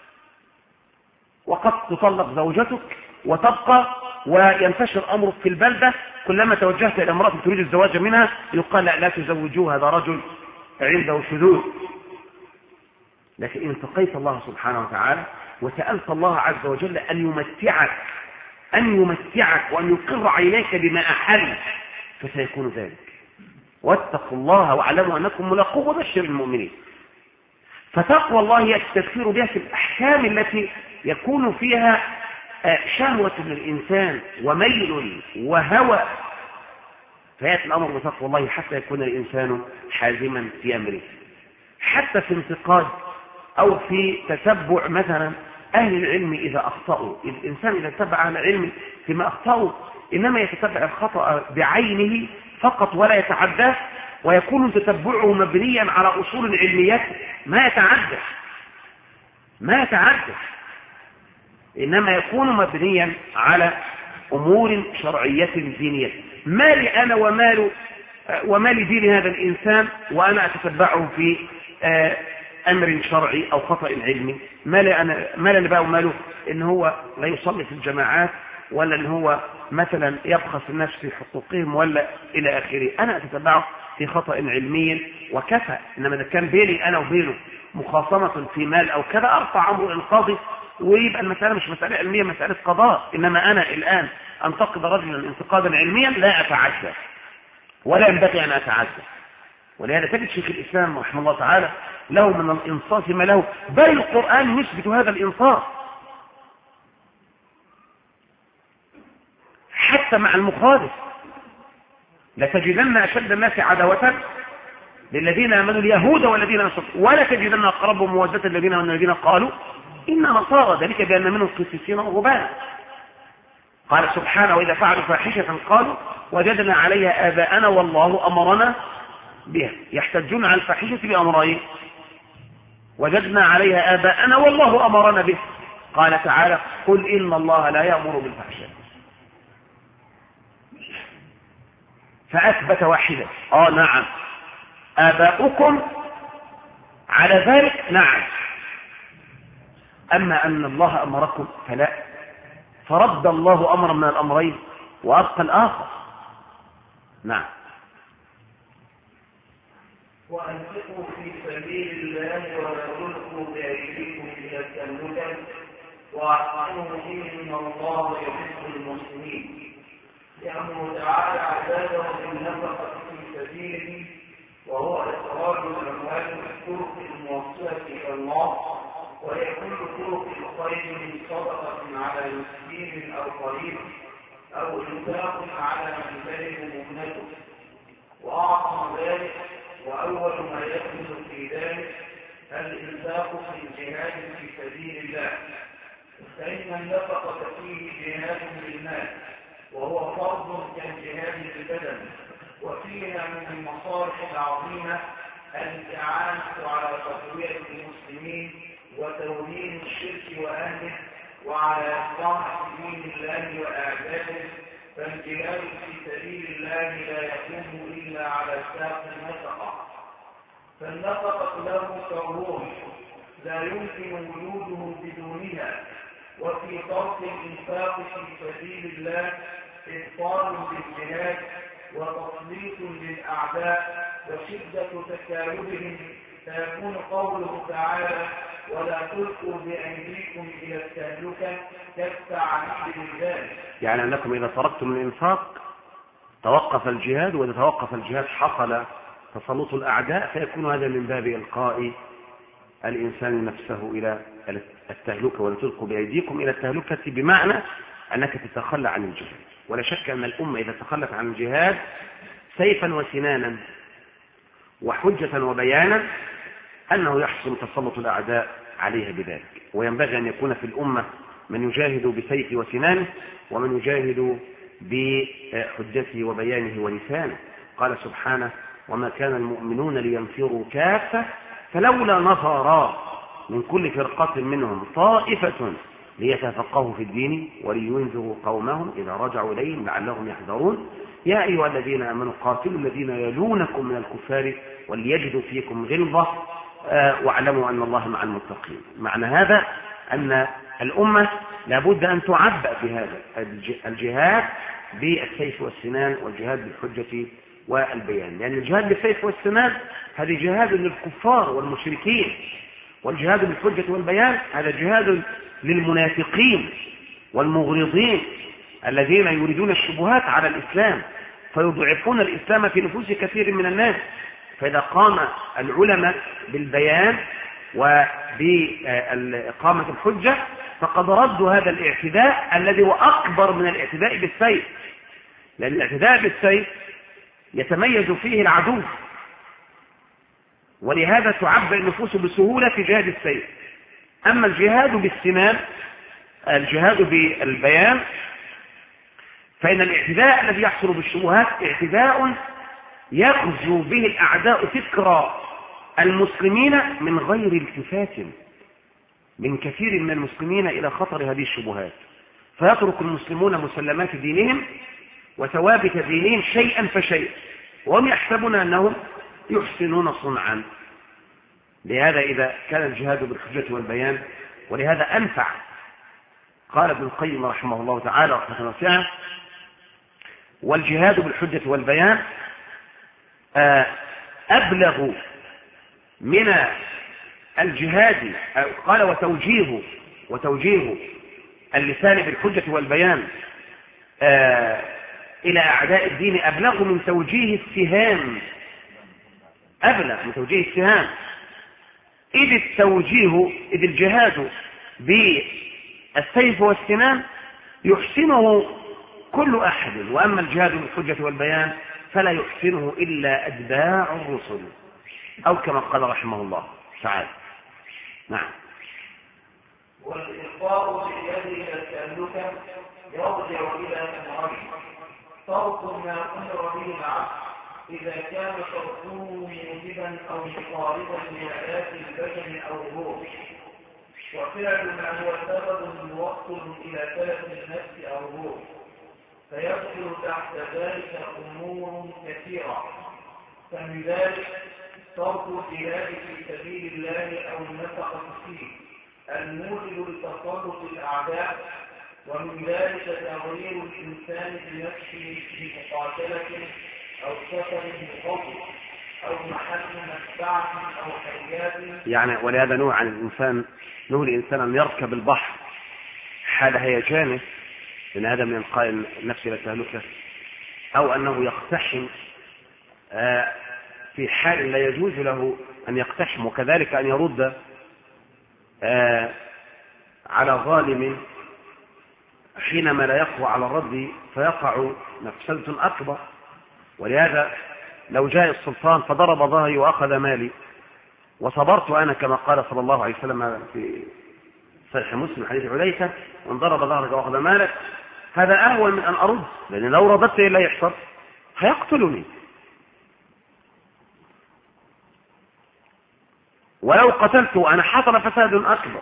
وقد تطلق زوجتك وتبقى وينتشر أمرك في البلدة، كلما توجهت إلى امرأة تريد الزواج منها يقال: لا تزوجوه، هذا رجل عنده شذوذ. لكن إن اتقيت الله سبحانه وتعالى وسألت الله عز وجل أن يمتعك وأن يقر عينيك بما أحل، فسيكون ذلك. واتقوا الله واعلموا أنكم ملاقوه وبشر المؤمنين. فتقوى الله هي التذكير بها في الأحكام التي يكون فيها شهوة للإنسان وميل وهوى، فيأتي الأمر بتقوى الله حتى يكون الإنسان حازما في أمره. حتى في انتقاد أو في تتبع مثلا أهل العلم إذا أخطأوا، الإنسان إذا تبع أهل العلم فيما أخطأوا إنما يتتبع الخطأ بعينه فقط ولا يتعداه، ويكون تتبعه مبنيا على أصول علميات ما يتعدى، إنما يكون مبنيا على أمور شرعية دينية. ما لي أنا وما لي دين هذا الإنسان وأنا أتتبعه في أمر شرعي أو خطأ علمي؟ ما لي بقى وماله إن هو لا يصلي في الجماعات، ولا إن هو مثلا يبخس الناس في حقوقهم، ولا إلى آخره. أنا أتتبعه في خطأ علمي وكفى. إنما إذا كان بيني أنا وبينه مخاصمة في مال أو كذا، أرفع أمره القاضي ويبقى المسألة مش مسألة علمية، مسألة قضاء. إنما أنا الآن أنتقد رجلا انتقادا علميا لا أتعدى ولا ينبغي أن أتعدى. ولهذا تجد شيخ الإسلام رحمه الله تعالى له من الإنصاف ما له، بل القرآن يثبت هذا الإنصاف حتى مع المخالف. لتجدن أشد الناس عداوة للذين آمنوا اليهود والذين أشركوا ولا تجدن أقربهم مودة الذين قالوا إن نصارى، ذلك بأن منهم قسيسين ورهبانا. قال سبحانه وإذا فعلوا فاحشة قالوا وجدنا عليها آباءنا والله أمرنا بها. يحتجون على الفاحشة بأمرين: وجدنا عليها آباءنا والله أمرنا به. قال تعالى: قل إن الله لا يأمر بالفحشاء. فأثبت واحدة: نعم آباؤكم على ذلك، نعم. أما أن الله أمركم فلا، فرد الله أمرا من الأمرين وأبقى الآخر. نعم. وأنفقوا في سبيل الله ولا تلقوا بأيديكم إلى التهلكة وأحسنوا إن الله يحب المحسنين. يأمر تعالى عباده بالنفقة في سبيله، وهو إخراج الأموال في الطرق الموصلة إلى الله، ويكون طرق الخير من صدقة على مسكين أو قريب أو إنفاق على من تلد مهنته. وأعظم ذلك وأول ما يدخل في ذلك الإنفاق في الجهاد في سبيل الله، فإن النفقة فيه جهاد بالمال وهو فرض كالجهاد بالبدن، وفيها من المصالح العظيمة الاستعانة على تقوية المسلمين وتولين الشرك وأهله وعلى إقامة دين الله وأعداده. فالجهاد في سبيل الله لا يكون إلا على ساق النفقة، فالنفقة له كروح لا يمكن وجوده بدونها. وفي طرق الإنفاق في سبيل الله إبطال للجهاد وتسليط للأعداء وشدة تكالبهم، فيكون قوله تعالى: ولا تلقوا بأيديكم إلى التهلكة كالتعليل لذلك. يعني أنكم إذا تركتم الإنفاق توقف الجهاد، وإذا توقف الجهاد حصل تسلط الأعداء، فيكون هذا من باب إلقاء الإنسان نفسه إلى التهلكة. ولا تلقوا بأيديكم إلى التهلكة بمعنى أنك تتخلى عن الجهاد. ولا شك أن الأمة إذا تخلت عن الجهاد سيفا وسنانا وحجة وبيانا أنه يحصل تسلط الأعداء عليها بذلك. وينبغي أن يكون في الأمة من يجاهد بسيف وسنانه، ومن يجاهد بحجته وبيانه ولسانه. قال سبحانه: وما كان المؤمنون لينفروا كافة فلولا نفر من كل فرقة منهم طائفة ليتفقهوا في الدين ولينذروا قومهم إذا رجعوا إليهم لعلهم يحذرون. يا أيها الذين آمنوا قاتلوا الذين يلونكم من الكفار وليجدوا فيكم غلظة واعلموا أن الله مع المتقين. معنى هذا أن الأمة لابد أن تعبأ بهذا الجهاد بالسيف والسنان، والجهاد بالحجة والبيان. لأن الجهاد بالسيف والسنان هذا جهاد للكفار والمشركين، والجهاد بالحجة والبيان هذا جهاد للمنافقين والمغرضين الذين يريدون الشبهات على الإسلام فيضعفون الإسلام في نفوس كثير من الناس. فإذا قام العلماء بالبيان وبإقامة الحجة فقد ردوا هذا الاعتداء الذي هو أكبر من الاعتداء بالسيف، لأن الاعتداء بالسيف يتميز فيه العدو، ولهذا تعبأ النفوس بسهولة في جهاد السيف. أما الجهاد بالسنان، الجهاد بالبيان، فإن الاعتداء الذي يحصل بالشبهات اعتداء يغزو به الأعداء فكر المسلمين من غير التفات من كثير من المسلمين إلى خطر هذه الشبهات. فيترك المسلمون مسلمات دينهم وثوابت دينهم شيئا فشيئا، وهم يحسبون أنهم يحسنون صنعا. لهذا إذا كان الجهاد بالحجة والبيان، ولهذا أنفع، قال ابن القيم رحمه الله تعالى رحمة واسعة: والجهاد بالحجة والبيان أبلغ من الجهاد، قال وتوجيه اللسان بالحجة والبيان إلى أعداء الدين أبلغ من توجيه السهام، أبلغ من توجيه السهام، إذ الجهاد بالسيف والسنان يحسنه كل أحد، وأما الجهاد بالحجة والبيان فلا يحسنه إلا أتباع الرسل، أو كما قال رحمه الله تعالى. نعم. والإخبار باليد إلى التألك يرجع إلى أمرين: ترك ما أمر به العبد إذا كان تركه موجبا أو مقاربا لآلات البدن أو الروح، وفعل ما هو سبب موصل إلى تلف النفس أو الروح، فيدخل تحت ذلك أمور كثيرة، فمن ذلك ترك الجهاد في سبيل الله أو النفقة فيه الموجب لتسلط الأعداء، ومن ذلك تغيير الإنسان بنفسه بمقاتلة أو سفر بقوله أو محل متبعة أو حيات. يعني ولهذا نوع عن الإنسان، نوع الإنسان أن يركب البحر حال هيجانه، لأن هذا من إلقاء النفس إلى التهلكة، أو أنه يقتحم في حال لا يجوز له أن يقتحم، وكذلك أن يرد على ظالم حينما لا يقوى على الرد فيقع مفسدة أكبر. ولهذا لو جاء السلطان فضرب ظهري وأخذ مالي وصبرت أنا كما قال صلى الله عليه وسلم في صحيح مسلم حديث حذيفة: وان ضرب ظهرك وأخذ مالك، هذا أهون من أن أرد، لأن لو رددت إلا يحصل هيقتلني. ولو قتلت أنا حصل فساد أكبر.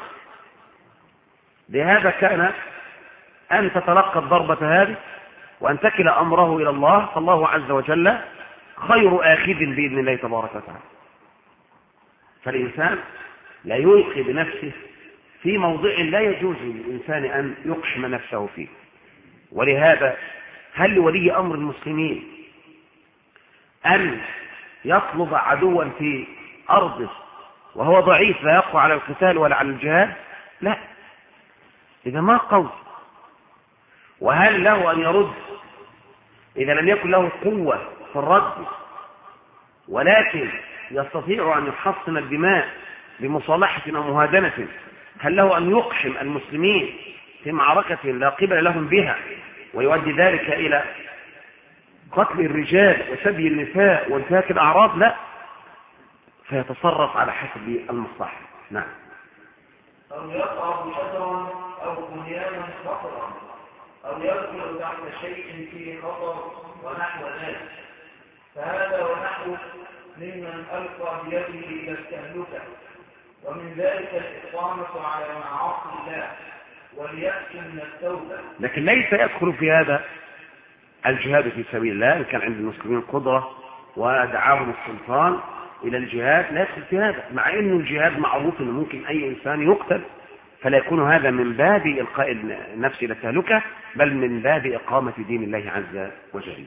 لهذا كان أن تتلقى الضربة هذه وأن تكل أمره إلى الله، فالله عز وجل خير آخذ بإذن الله تبارك وتعالى. فالإنسان لا يلقي بنفسه في موضع لا يجوز للإنسان أن يقحم نفسه فيه. ولهذا هل لولي أمر المسلمين أن يطلب عدوا في أرضه وهو ضعيف لا يقوى على القتال ولا على الجهاد؟ لا، إذا ما قوي. وهل له أن يرد إذا لم يكن له قوة في الرد، ولكن يستطيع أن يحصن الدماء بمصالحة أو مهادنة؟ هل له أن يقحم المسلمين في معركة لا قبل لهم بها ويؤدي ذلك إلى قتل الرجال وسبي النساء وانتهاك الأعراض؟ لا، فيتصرف على حسب المصلحة. نعم. أو يقع بشجرا أو بنيانا خطرا أو يدخل تحت شيء فيه خطر ونحو ذلك، فهذا ونحو ممن ألقى بيده إلى التهلكة. ومن ذلك الإقامة على معاصي الله واليأس من التوبة. لكن ليس يدخل في هذا الجهاد في سبيل الله. إن كان عند المسلمين قدرة ودعاهم السلطان إلى الجهاد لا يدخل في هذا، مع أن الجهاد معروف أنه ممكن أي إنسان يقتل، فلا يكون هذا من باب إلقاء النفس إلى التهلكة، بل من باب إقامة دين الله عز وجل.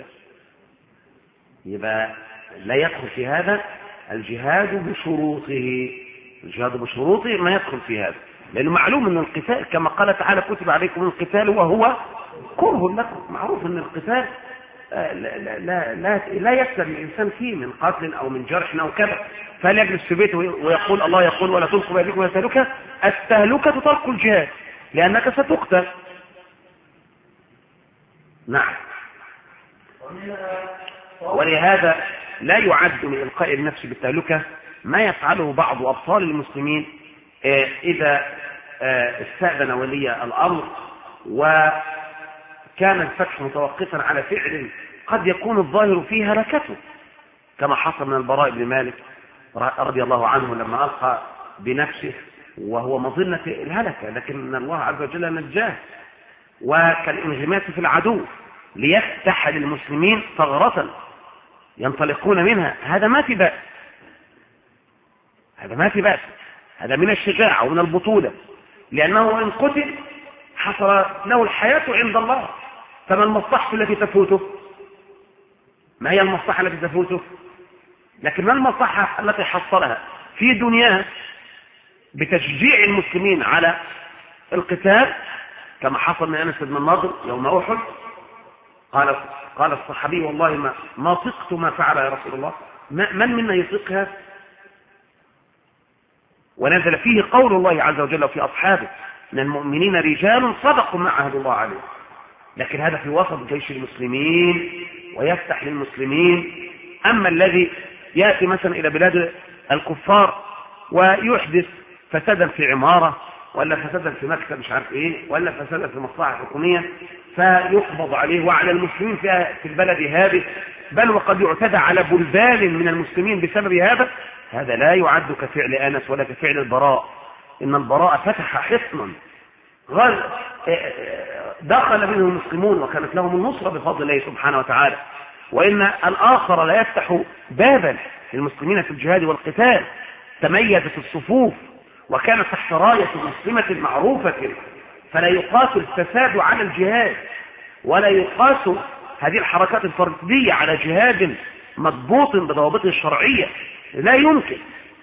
يبقى لا يدخل في هذا الجهاد بشروطه. الجهاد بشروطه ما يدخل في هذا، لأنه معلوم أن القتال كما قال تعالى: كتب عليكم القتال وهو كره لكم. معروف أن القتال لا يسلم الإنسان فيه من قتل أو من جرح أو كذا، فهل يجلس في بيته ويقول الله يقول ولا تلقوا بأيديكم إلى التهلكة؟ التهلكة ترك الجهاد لأنك ستقتل. نعم. ولهذا لا يعد من إلقاء النفس بالتهلكة ما يفعله بعض أبطال المسلمين إذا استأذن ولي الأمر وكان الفتح متوقفا على فعل قد يكون الظاهر فيه هلكته، كما حصل من البراء بن مالك رضي الله عنه لما ألقى بنفسه وهو مظنة الهلكة، لكن الله عز وجل نجاه. وكالانغماس في العدو ليفتح للمسلمين ثغرة ينطلقون منها. هذا ما في بأس، هذا ما في بأس، هذا من الشجاعة ومن البطولة، لأنه إن قتل حصل له الحياة عند الله. فما المصلحة التي تفوته؟ ما هي المصلحة التي تفوته؟ لكن ما المصلحة التي حصلها في دنياه بتشجيع المسلمين على القتال، كما حصل من أنس بن النضر يوم أحد. قال الصحابي والله ما طقت ما فعل يا رسول الله، من منا يطيقها؟ ونزل فيه قول الله عز وجل في أصحابه من المؤمنين رجال صدقوا ما عهد الله عليه. لكن هذا في وسط جيش المسلمين ويفتح للمسلمين. أما الذي يأتي مثلا إلى بلاد الكفار ويحدث فسادا في عمارة، ولا فسادا في مكتب مش عارف ايه، ولا فسادا في مصلحة حكومية، فيقبض عليه وعلى المسلمين في البلد هذه، بل وقد يعتدى على بلدان من المسلمين بسبب هذا لا يعد كفعل أنس ولا كفعل البراء. إن البراء فتح حصنا دخل منه المسلمون وكانت لهم النصرة بفضل الله سبحانه وتعالى. وإن الآخر لا يفتح بابا للمسلمين في الجهاد والقتال. تميزت الصفوف وكانت تحت راية مسلمة معروفة، فلا يقاس الفساد على الجهاد، ولا يقاس هذه الحركات الفردية على جهاد مضبوط بضوابطه الشرعية، لا يمكن.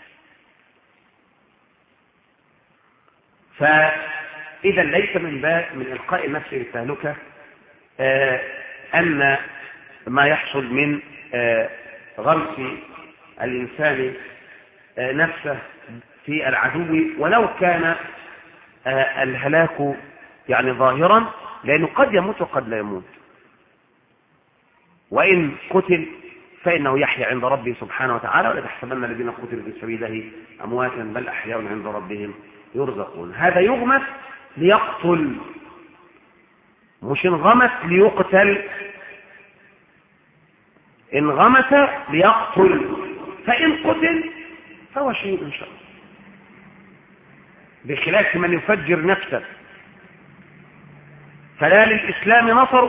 فإذا ليس من إلقاء النفس للتهلكة أن ما يحصل من غمس الإنسان نفسه في العدو ولو كان الهلاك يعني ظاهرا، لأنه قد يموت وقد لا يموت. وإن قتل فإنه يحيى عند ربه سبحانه وتعالى، ولا تحسبن الذين قتلوا في سبيله أمواتا بل أحياء عند ربهم يرزقون. هذا يغمس ليقتل، مش انغمس ليقتل. انغمس ليقتل، فإن قتل فهو شيء إن شاء الله، بخلاف من يفجر نفسه. فلا للإسلام نصر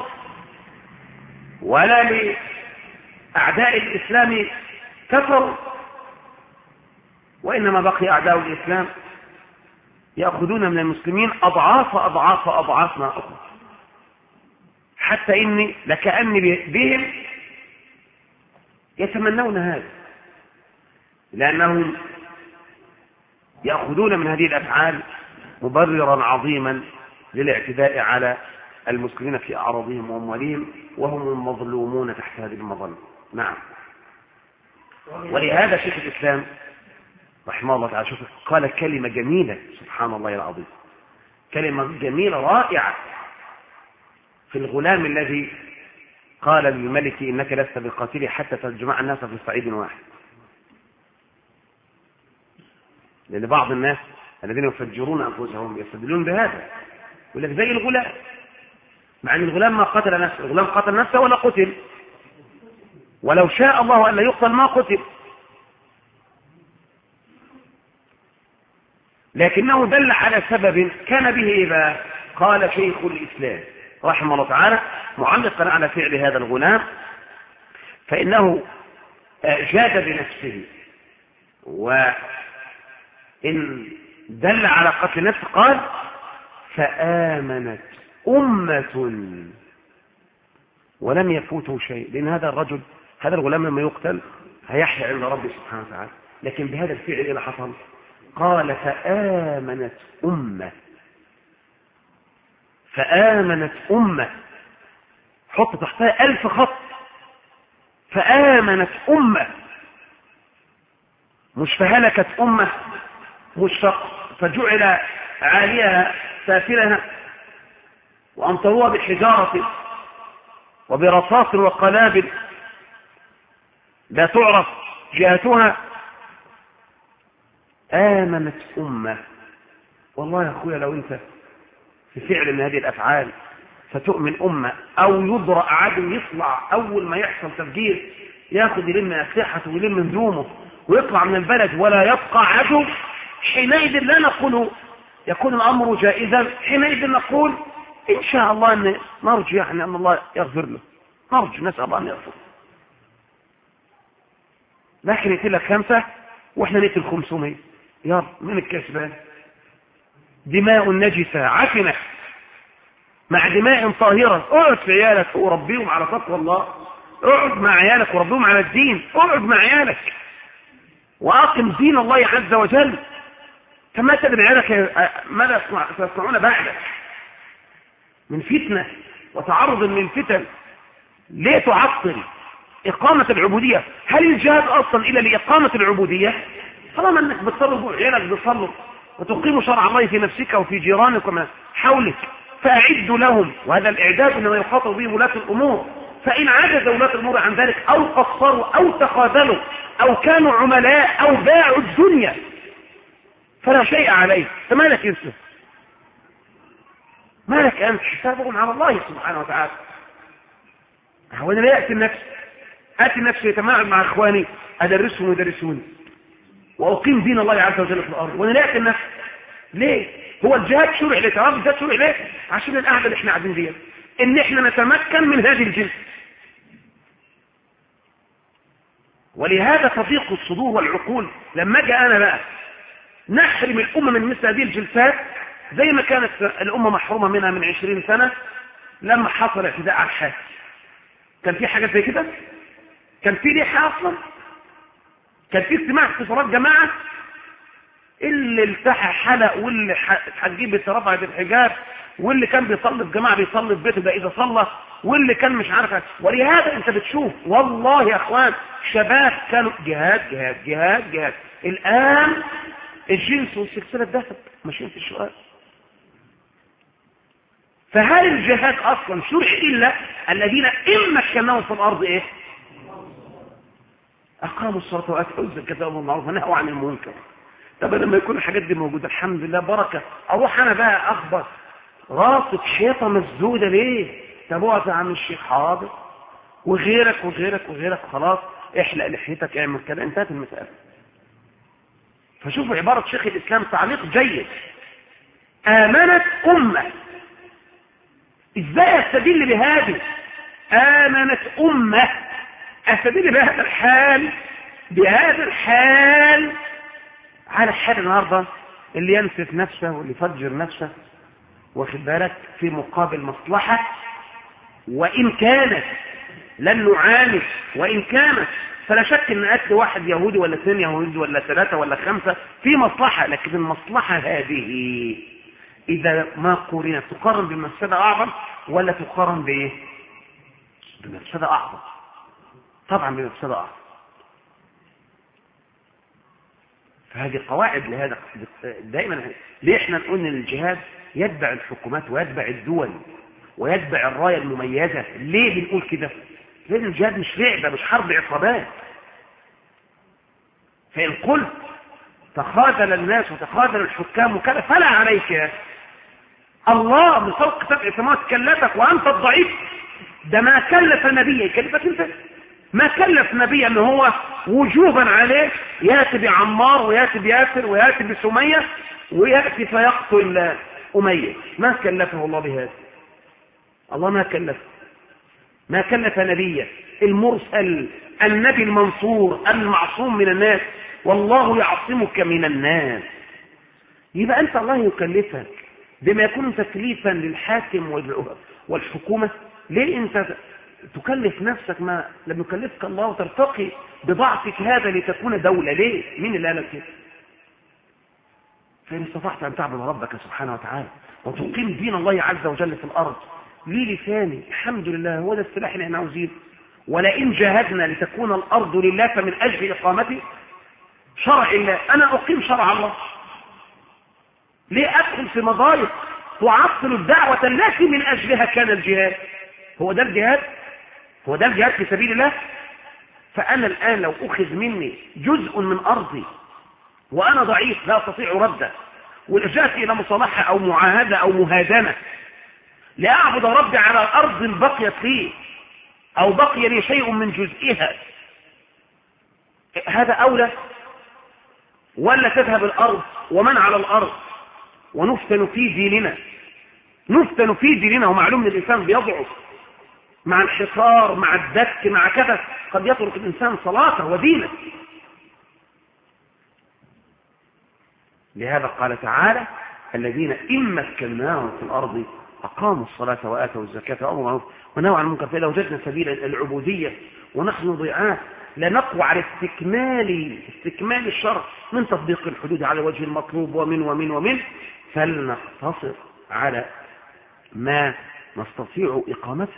ولا لأعداء الإسلام كفر، وإنما بقي أعداء الإسلام يأخذون من المسلمين أضعاف أضعاف أضعاف ما أخذ، حتى إني لكأني بهم يتمنون هذا، لأنهم يأخذون من هذه الأفعال مبررا عظيما للاعتداء على المسلمين في أعراضهم وأموالهم، وهم المظلومون تحت هذه المظلة. نعم. ولهذا شيخ الإسلام رحمه الله تعالى قال كلمة جميلة، سبحان الله العظيم، كلمة جميلة رائعة في الغلام الذي قال للملك إنك لست بقاتلي حتى تجمع الناس في صعيد واحد. لأن بعض الناس الذين يفجرون أنفسهم يستدلون بهذا، يقول لك زي الغلام، مع أن الغلام ما قتل نفسه، الغلام قتل نفسه ولا قتل، ولو شاء الله أن لا يقتل ما قتل، لكنه دل على سبب كان به إذا قال شيخ الإسلام رحمه الله تعالى معلقا على فعل هذا الغلام، فإنه جاد بنفسه، وإن دل على قتل نفسه قال فآمنت أمة ولم يفوته شيء، لأن هذا الرجل هذا الغلام لما يقتل هيحيى عند ربه سبحانه وتعالى، لكن بهذا الفعل إيه اللي حصل؟ قال فآمنت أمة، فآمنت أمة، حط تحتها 1000 خط، فآمنت أمة، مش فهلكت أمة، مش فجعل عاليها سافلها وأمطروها بالحجارة وبرصاص وقنابل لا تعرف جهتها. آمنت أمة. والله يا أخويا لو أنت في فعل من هذه الأفعال فتؤمن أمة، أو يضرأ عدو يطلع أول ما يحصل تفجير ياخذ يلم أسلحته ويلم هدومه ويطلع من البلد ولا يبقى عدو، حينئذ لا نقول يكون الأمر جائزا، حينئذ نقول إن شاء الله أن نرجو يعني أن الله يغفر له، نرجو نسأل الله أن يغفر، لكن يقتل لك 5 وإحنا نقتل 500. يا رب من الكسبان؟ دماء نجسة عفنة مع دماء طاهرة. اقعد في عيالك وربيهم على تقوى الله، اقعد مع عيالك وربيهم على الدين، اقعد مع عيالك وأقم دين الله عز وجل. كما تدري عيالك ماذا سيصنعون بعدك من فتنة وتعرض من الفتن. ليه تعطل إقامة العبودية؟ هل الجهاد أصلا إلا لإقامة العبودية؟ طالما أنك بتصلوا عيالك بتصلوا وتقيم شرع الله في نفسك وفي جيرانك وما حولك فأعدوا لهم، وهذا الإعداد إنما يخاطب به ولاة الأمور. فإن عجز ولاة الأمور عن ذلك أو قصروا أو تخاذلوا أو كانوا عملاء أو باعوا الدنيا فلا شيء عليه. فمالك انت؟ مالك أنت؟ حسابهم على الله سبحانه وتعالى. وانا لا يأتي النفس، آتي النفس يتماعب مع إخواني أدرسهم ويدرسوني وأقيم دين الله عز وجل في الأرض، وانا لا يأتي النفس. ليه؟ هو الجهاد شرع ليه؟ تعرف الجهاد شرع ليه؟ عشان القعدة اللي احنا قاعدين فيها ان احنا نتمكن من هذه الجنس. ولهذا تضيق الصدور والعقول لما اجي انا بقى نحرم الأمة من مثل هذه الجلسات زي ما كانت الأمة محرومة منها من 20 سنة لما حصل اعتداء على الحاج. كان في حاجات زي كده؟ كان في ريحة أصلا؟ كان في اجتماع في صلاة جماعة؟ اللي التحى حلق واللي هتجيب رفعة الحجاب واللي كان بيصلي في جماعة بيصلي في بيته ده إذا صلى واللي كان مش عارف. ولهذا أنت بتشوف والله يا أخوان شباب كانوا جهاد جهاد جهاد جهاد. الآن الجنس والسلسلة الذهب ماشيين في السؤال. فهل الجهاد أصلا شرع إلا الذين إن مكناهم في الأرض إيه؟ أقاموا الصلاة وآتوا الزكاة بالمعروف ونهوا عن المنكر. طب لما يكون الحاجات دي موجودة الحمد لله بركة، أروح أنا بقى أخبط راسك حيطة مسدودة ليه؟ تبوها يا عم الشيخ حاضر وغيرك وغيرك وغيرك خلاص احلق لحيتك اعمل كده انتهت المسألة. فشوفوا عبارة شيخ الإسلام تعليق جيد. آمنت أمة. إزاي أستدل بهذه؟ آمنت أمة. أستدل بهذا الحال على حال النهاردة اللي ينسف نفسه واللي يفجر نفسه واخد بالك في مقابل مصلحة، وإن كانت لن نعاني وإن كانت فلا شك ان قتل واحد يهودي ولا 2 يهودي ولا 3 ولا 5 في مصلحة، لكن المصلحة هذه إذا ما قرنت تقارن بمفسدة أعظم ولا تقارن بإيه؟ بمفسدة أعظم. طبعا بمفسدة أعظم. فهذه قواعد. لهذا دائما ليه احنا نقول ان الجهاد يتبع الحكومات ويتبع الدول ويتبع الراية المميزة؟ ليه بنقول كده؟ لأن الجهاد مش لعبة، مش حرب عصابات. فإن قلت تخاذل الناس وتخاذل الحكام وكذا فلا عليك يا الله من فوق 7 سماوات كلفك وأنت الضعيف. ده ما كلف نبيا يكلفك انت. ما كلف نبيا ان هو وجوبا عليه ياتي بعمار وياتي بياسر وياتي بسمية وياتي فيقتل أمية. ما كلفه الله بهذا. الله ما كلف نبيا المرسل النبي المنصور المعصوم من الناس والله يعصمك من الناس. يبقى أنت الله يكلفك بما يكون تكليفا للحاكم والحكومة. ليه أنت تكلف نفسك ما لم يكلفك الله وترتقي بضعفك هذا لتكون دولة؟ ليه؟ مين اللي قالك كده؟ فإن استطعت أن تعبد ربك سبحانه وتعالى وتقيم دين الله عز وجل في الأرض ليه لساني الحمد لله هو ده السلاح اللي احنا عاوزينه. ولئن جاهدنا لتكون الأرض لله فمن أجل إقامة شرع الله. أنا أقيم شرع الله. ليه أدخل في مضايق تعطل الدعوة التي من أجلها كان الجهاد؟ هو ده الجهاد؟ هو ده الجهاد في سبيل الله؟ فأنا الآن لو أخذ مني جزء من أرضي وأنا ضعيف لا أستطيع رده ولجأت إلى مصالحة أو معاهدة أو مهادنة لأعبد ربي على الأرض بقيت لي أو بقي لي شيء من جزئها، هذا أولى ولا تذهب الأرض ومن على الأرض ونفتن في ديننا نفتن في ديننا، ومعلوم ان الانسان بيضعف مع الحصار، مع الدك، مع كذا، قد يترك الانسان صلاته ودينه. لهذا قال تعالى: الذين إن مكناهم في الأرض أقاموا الصلاة وآتوا الزكاة وأمروا بالمعروف ونهوا عن المنكر فإذا وجدنا سبيلا إلى العبودية ونحن ضيعات لا نقوى على استكمال الشرع من تطبيق الحدود على وجه المطلوب ومن فلنقتصر على ما نستطيع إقامته.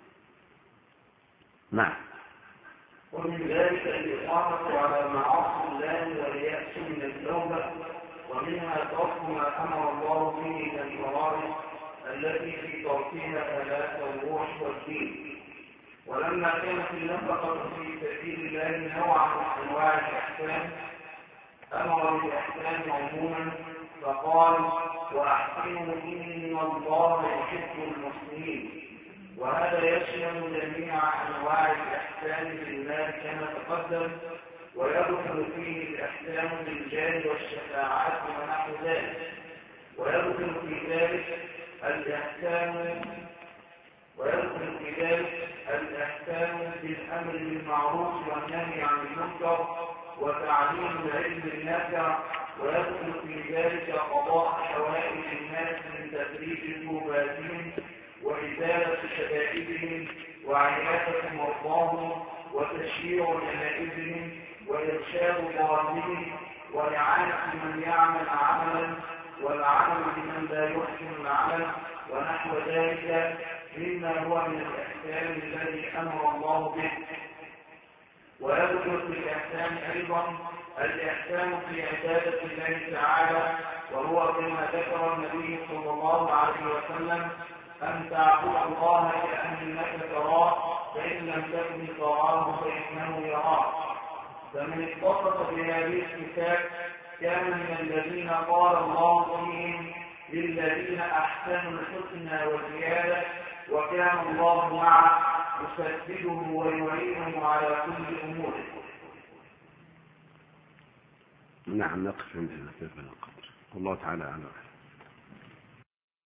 نعم. ومن ذلك الإقامة على معاصي الله واليأس من التوبة، ومنها ترك ما أمر الله به من الفرائض التي في تركها هلاك الروح والدين. ولما كانت النفقة في سبيل الله نوعا من أنواع الإحسان أمر بالإحسان عموما فقال: وأحسنوا إن الله يحب المحسنين. وهذا يشمل جميع أنواع الإحسان لله كما تقدم، ويدخل فيه الإحسان بالجاه والشفاعات ونحو ذلك، ويدخل في ذلك الإحسان بالأمر بالمعروف والنهي عن المنكر وتعليم العلم النافع، ويدخل في ذلك قضاء حوائج الناس من تدريب كرباتهم وإزالة شدائدهم وعيادة مرضاهم وتشييع جنائزهم وإرشاد ضالهم وإعانة من يعمل عملا والعمل بمن لا يحسن العمل ونحو ذلك مما هو من الإحسان الذي أمر الله به. ويدخل في الإحسان أيضا الإحسان في عبادة الله تعالى، وهو كما ذكر النبي صلى الله عليه وسلم: أن تعبد الله كأنك تراه فإن لم تكن تراه فإنه يراك. فمن اتصف بهذه الصفات كان من الذين قال الله فيهم: للذين أحسنوا الحسنى وزيادة، وكان الله معه يسدده ويعينه على كل أموره. نعم، نقف عندنا في هذا القدر. الله تعالى أعلم.